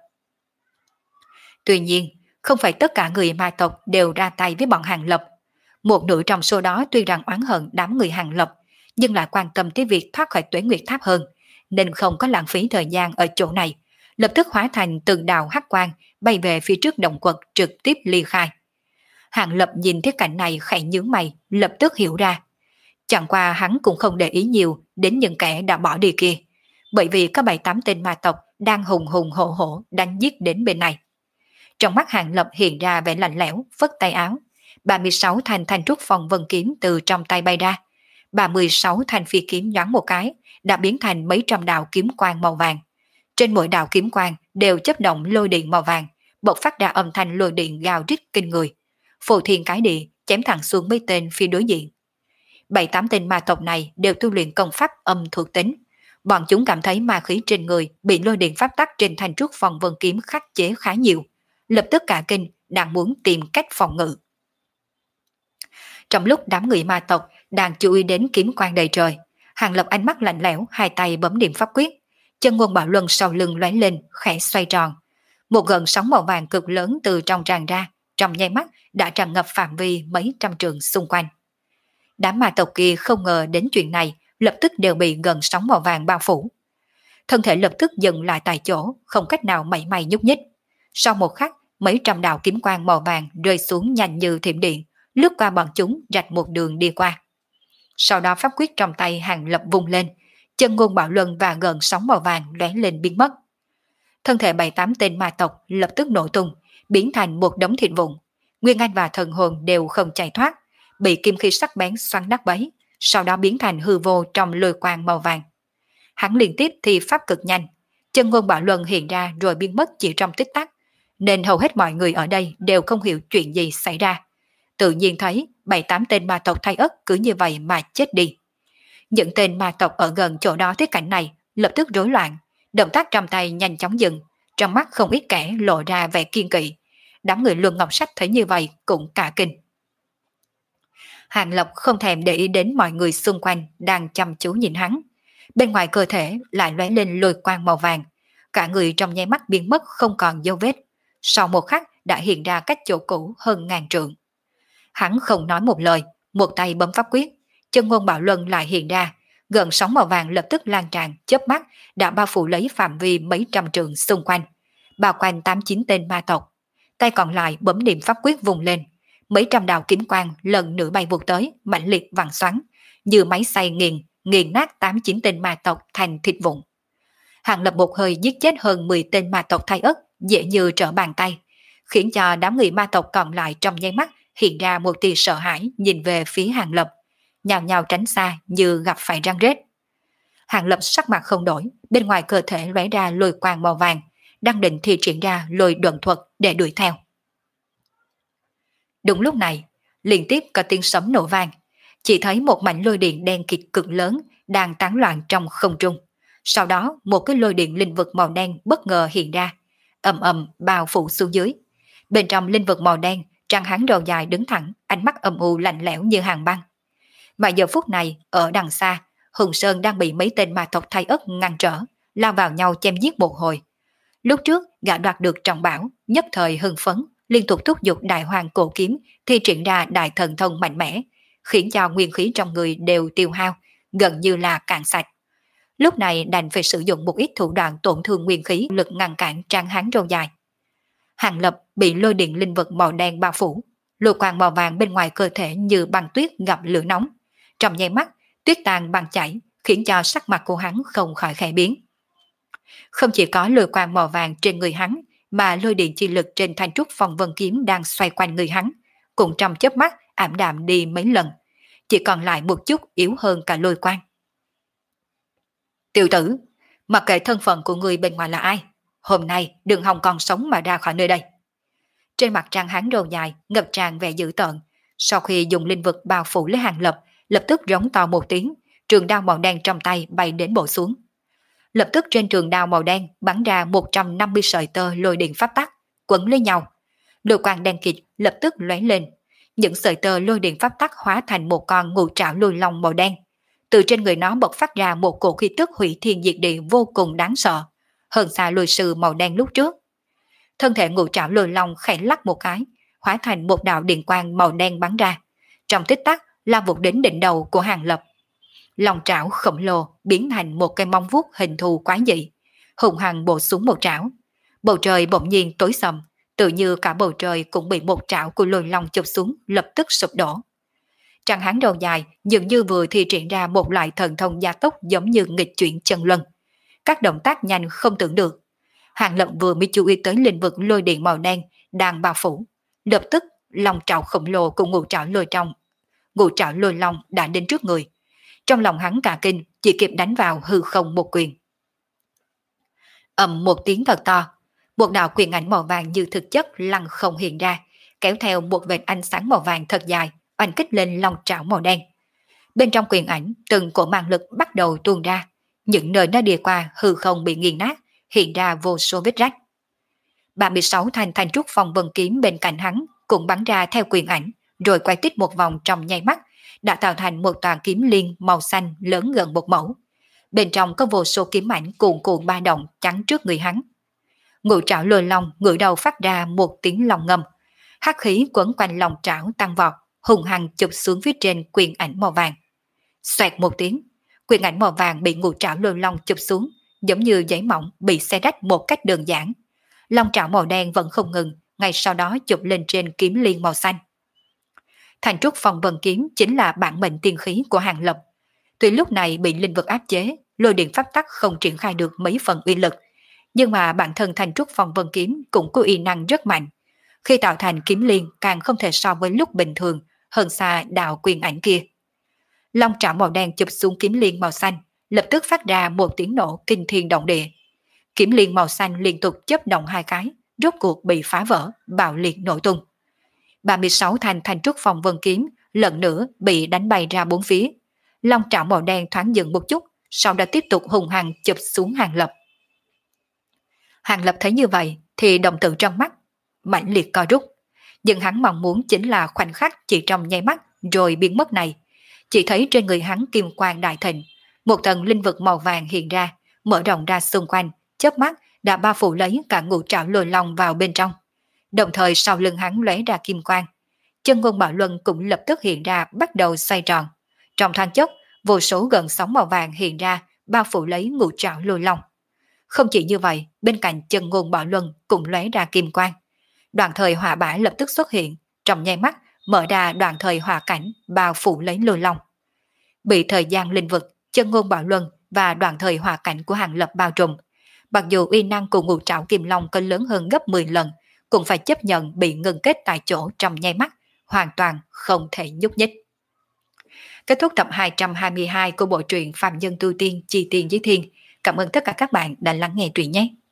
Tuy nhiên, không phải tất cả người ma tộc đều ra tay với bọn Hàng Lập. Một nửa trong số đó tuy rằng oán hận đám người Hàng Lập, nhưng lại quan tâm tới việc thoát khỏi Tuế Nguyệt Tháp hơn, nên không có lãng phí thời gian ở chỗ này, lập tức hóa thành từng đạo hắc quang bay về phía trước động quật trực tiếp ly khai. Hàng Lập nhìn thấy cảnh này khẽ nhướng mày, lập tức hiểu ra. Chẳng qua hắn cũng không để ý nhiều đến những kẻ đã bỏ đi kia, bởi vì có bảy tám tên ma tộc đang hùng hùng hổ hổ đánh giết đến bên này. Trong mắt Hàng Lập hiện ra vẻ lạnh lẽo, phất tay áo. ba mươi sáu thanh thanh trúc phong vân kiếm từ trong tay bay ra. ba mươi sáu thanh phi kiếm nhoáng một cái, đã biến thành mấy trăm đạo kiếm quang màu vàng. Trên mỗi đạo kiếm quang đều chấp động lôi điện màu vàng, bộc phát ra âm thanh lôi điện gào rít kinh người. Phù thiên cái địa chém thẳng xuống mấy tên phía đối diện. Bảy tám tên ma tộc này đều tu luyện công pháp âm thuộc tính. Bọn chúng cảm thấy ma khí trên người bị lôi điện pháp tắc trên thanh trúc phong vân kiếm khắc chế khá nhiều, lập tức cả kinh đang muốn tìm cách phòng ngự. Trong lúc đám người ma tộc đang chú ý đến kiếm quang đầy trời, Hàng Lập ánh mắt lạnh lẽo, hai tay bấm điểm pháp quyết, chân ngôn bảo luân sau lưng lóe lên, khẽ xoay tròn. Một gợn sóng màu vàng cực lớn từ trong tràn ra, trong nháy mắt đã tràn ngập phạm vi mấy trăm trường xung quanh. Đám ma tộc kia không ngờ đến chuyện này, lập tức đều bị gần sóng màu vàng bao phủ. Thân thể lập tức dừng lại tại chỗ, không cách nào mảy may nhúc nhích. Sau một khắc, mấy trăm đạo kiếm quang màu vàng rơi xuống nhanh như thiểm điện, lướt qua bọn chúng rạch một đường đi qua. Sau đó pháp quyết trong tay Hàng Lập vung lên, chân ngôn bạo luân và gần sóng màu vàng lóe lên biến mất. Thân thể bảy tám tên ma tộc lập tức nổ tung, biến thành một đống thịt vụn. Nguyên Anh và thần hồn đều không chạy thoát, bị kim khí sắc bén xoắn nát bấy, sau đó biến thành hư vô trong lôi quang màu vàng. Hắn liên tiếp thi pháp cực nhanh, chân ngôn bạo luân hiện ra rồi biến mất chỉ trong tích tắc, nên hầu hết mọi người ở đây đều không hiểu chuyện gì xảy ra. Tự nhiên thấy bảy tám tên ma tộc thay ất cứ như vậy mà chết đi. Những tên ma tộc ở gần chỗ đó thấy cảnh này lập tức rối loạn, động tác trong tay nhanh chóng dừng, trong mắt không ít kẻ lộ ra vẻ kiên kỵ. Đám người Luân Ngọc Sách thấy như vậy cũng cả kinh. Hàng Lập không thèm để ý đến mọi người xung quanh đang chăm chú nhìn hắn. Bên ngoài cơ thể lại lóe lên lôi quang màu vàng, cả người trong nháy mắt biến mất không còn dấu vết. Sau một khắc đã hiện ra cách chỗ cũ hơn ngàn trượng. Hắn không nói một lời, một tay bấm pháp quyết, chân ngôn bạo luân lại hiện ra, gần sóng màu vàng lập tức lan tràn, chớp mắt đã bao phủ lấy phạm vi mấy trăm trượng xung quanh, bao quanh tám chín tên ma tộc. Tay còn lại bấm niệm pháp quyết vùng lên, mấy trăm đạo kiếm quang lần nữa bay vụt tới, mãnh liệt vặn xoắn, như máy xay nghiền, nghiền nát tám chín tên ma tộc thành thịt vụn. Hàng Lập một hơi giết chết hơn mười tên ma tộc thay ất, dễ như trở bàn tay, khiến cho đám người ma tộc còn lại trong nháy mắt hiện ra một tia sợ hãi nhìn về phía Hàng Lập, nhào nhào tránh xa như gặp phải răng rết. Hàng Lập sắc mặt không đổi, bên ngoài cơ thể lóe ra lôi quang màu vàng, đang định thi triển ra lôi độn thuật để đuổi theo. Đúng lúc này, liên tiếp có tiếng sấm nổ vang, chỉ thấy một mảnh lôi điện đen kịt cực lớn đang tán loạn trong không trung. Sau đó một cái lôi điện linh vực màu đen bất ngờ hiện ra, ầm ầm bao phủ xuống dưới. Bên trong linh vực màu đen, trăng hắn đầu dài đứng thẳng, ánh mắt âm u lạnh lẽo như hàng băng. Mà giờ phút này, ở đằng xa, Hùng Sơn đang bị mấy tên ma tộc thay ất ngăn trở, lao vào nhau chém giết một hồi. Lúc trước, gã đoạt được trọng bảo, nhất thời hưng phấn, liên tục thúc giục đại hoàng cổ kiếm, thi triển ra đại thần thông mạnh mẽ, khiến cho nguyên khí trong người đều tiêu hao, gần như là cạn sạch. Lúc này đành phải sử dụng một ít thủ đoạn tổn thương nguyên khí lực ngăn cản tráng hán râu dài. Hàng Lập bị lôi điện linh vật màu đen bao phủ, lôi quang màu vàng bên ngoài cơ thể như băng tuyết gặp lửa nóng. Trong nháy mắt, tuyết tàn băng chảy, khiến cho sắc mặt của hắn không khỏi khẽ biến. Không chỉ có lôi quang màu vàng trên người hắn, mà lôi điện chi lực trên thanh trúc phong vân kiếm đang xoay quanh người hắn, cũng trong chớp mắt ảm đạm đi mấy lần, chỉ còn lại một chút yếu hơn cả lôi quang. Tiểu tử, mặc kệ thân phận của người bên ngoài là ai, hôm nay đừng hòng còn sống mà ra khỏi nơi đây. Trên mặt trang hắn râu dài ngập tràn vẻ dữ tợn, sau khi dùng linh vực bao phủ lấy Hàng Lập, lập tức rống to một tiếng, trường đao màu đen trong tay bay đến bổ xuống. Lập tức trên trường đao màu đen bắn ra một trăm năm mươi sợi tơ lôi điện pháp tắc, quấn lấy nhau. Lôi quang đen kịt lập tức lóe lên, những sợi tơ lôi điện pháp tắc hóa thành một con ngũ trảo lôi long màu đen. Từ trên người nó bộc phát ra một cổ khí tức hủy thiên diệt địa vô cùng đáng sợ, hơn xa lôi sư màu đen lúc trước. Thân thể ngũ trảo lôi long khẽ lắc một cái, hóa thành một đạo điện quang màu đen bắn ra, trong tích tắc lao vụt đến đỉnh đầu của Hàng Lập. Lòng trảo khổng lồ biến thành một cây móng vuốt hình thù quái dị, hùng hăng bổ xuống một trảo. Bầu trời bỗng nhiên tối sầm, tự như cả bầu trời cũng bị một trảo của lôi long chụp xuống, lập tức sụp đổ. Trăng hắn đầu dài dường như vừa thi triển ra một loại thần thông gia tốc giống như nghịch chuyển chân luân, các động tác nhanh không tưởng được. Hàng Lập vừa mới chú ý tới lĩnh vực lôi điện màu đen đang bao phủ, lập tức lòng trảo khổng lồ cùng ngũ trảo lôi trong ngũ trảo lôi long đã đến trước người. Trong lòng hắn cả kinh, chỉ kịp đánh vào hư không một quyền. Ầm một tiếng thật to, một đạo quyền ảnh màu vàng như thực chất lăng không hiện ra, kéo theo một vệt ánh sáng màu vàng thật dài, oanh kích lên long trảo màu đen. Bên trong quyền ảnh, từng cổ mang lực bắt đầu tuôn ra, những nơi nó đi qua hư không bị nghiền nát, hiện ra vô số vết rách. ba mươi sáu thanh thanh trúc phong vân kiếm bên cạnh hắn cũng bắn ra theo quyền ảnh, rồi quay tít một vòng trong nháy mắt, đã tạo thành một tòa kiếm liên màu xanh lớn gần một mẫu. Bên trong có vô số kiếm ảnh cuồn cuộn ba động chắn trước người hắn. Ngũ trảo lôi long ngửa đầu phát ra một tiếng long ngâm, hắc khí quấn quanh lòng trảo tăng vọt, hùng hăng chụp xuống phía trên quyền ảnh màu vàng. Xoẹt một tiếng, Quyền ảnh màu vàng bị ngũ trảo lôi long chụp xuống, giống như giấy mỏng bị xé rách một cách đơn giản. Long trảo màu đen vẫn không ngừng, ngay sau đó chụp lên trên kiếm liên màu xanh. Thành trúc phong vân kiếm chính là bản mệnh tiên khí của Hàng Lập. Tuy lúc này bị linh vực áp chế, lôi điện pháp tắc không triển khai được mấy phần uy lực, nhưng mà bản thân thành trúc phong vân kiếm cũng có uy năng rất mạnh. Khi tạo thành kiếm liên càng không thể so với lúc bình thường, hơn xa đạo quyền ảnh kia. Long trảo màu đen chụp xuống kiếm liên màu xanh, lập tức phát ra một tiếng nổ kinh thiên động địa. Kiếm liên màu xanh liên tục chớp động hai cái, rốt cuộc bị phá vỡ, bạo liệt nổ tung. ba mươi sáu thanh thành trúc phong vân kiếm lần nữa bị đánh bay ra bốn phía. Long trảo màu đen thoáng dừng một chút, sau đó tiếp tục hùng hăng chụp xuống Hàng Lập. Hàng Lập thấy như vậy thì đồng tử trong mắt mãnh liệt co rút, nhưng hắn mong muốn chính là khoảnh khắc chỉ trong nháy mắt rồi biến mất này. Chỉ thấy trên người hắn kim quang đại thịnh, một tầng linh vực màu vàng hiện ra, mở rộng ra xung quanh, chớp mắt đã bao phủ lấy cả ngũ trảo lôi long vào bên trong. Đồng thời sau lưng hắn lóe ra kim quang, chân ngôn bảo luân cũng lập tức hiện ra, bắt đầu xoay tròn. Trong thoáng chốc, vô số gần sóng màu vàng hiện ra, bao phủ lấy ngũ trảo lôi long. Không chỉ như vậy, bên cạnh chân ngôn bảo luân cũng lóe ra kim quang. Đoạn thời hỏa bả lập tức xuất hiện, trong nháy mắt mở ra đoạn thời hỏa cảnh bao phủ lấy lôi long. Bị thời gian linh vực, chân ngôn bảo luân và đoạn thời hỏa cảnh của Hàng Lập bao trùm, mặc dù uy năng của ngũ trảo kim long có lớn hơn gấp mười lần, cũng phải chấp nhận bị ngừng kết tại chỗ trong nháy mắt, hoàn toàn không thể nhúc nhích. Kết thúc tập hai trăm hai mươi hai của bộ truyện Phàm Nhân Tu Tiên Chi Tiên Giới Thiên. Cảm ơn tất cả các bạn đã lắng nghe truyện nhé.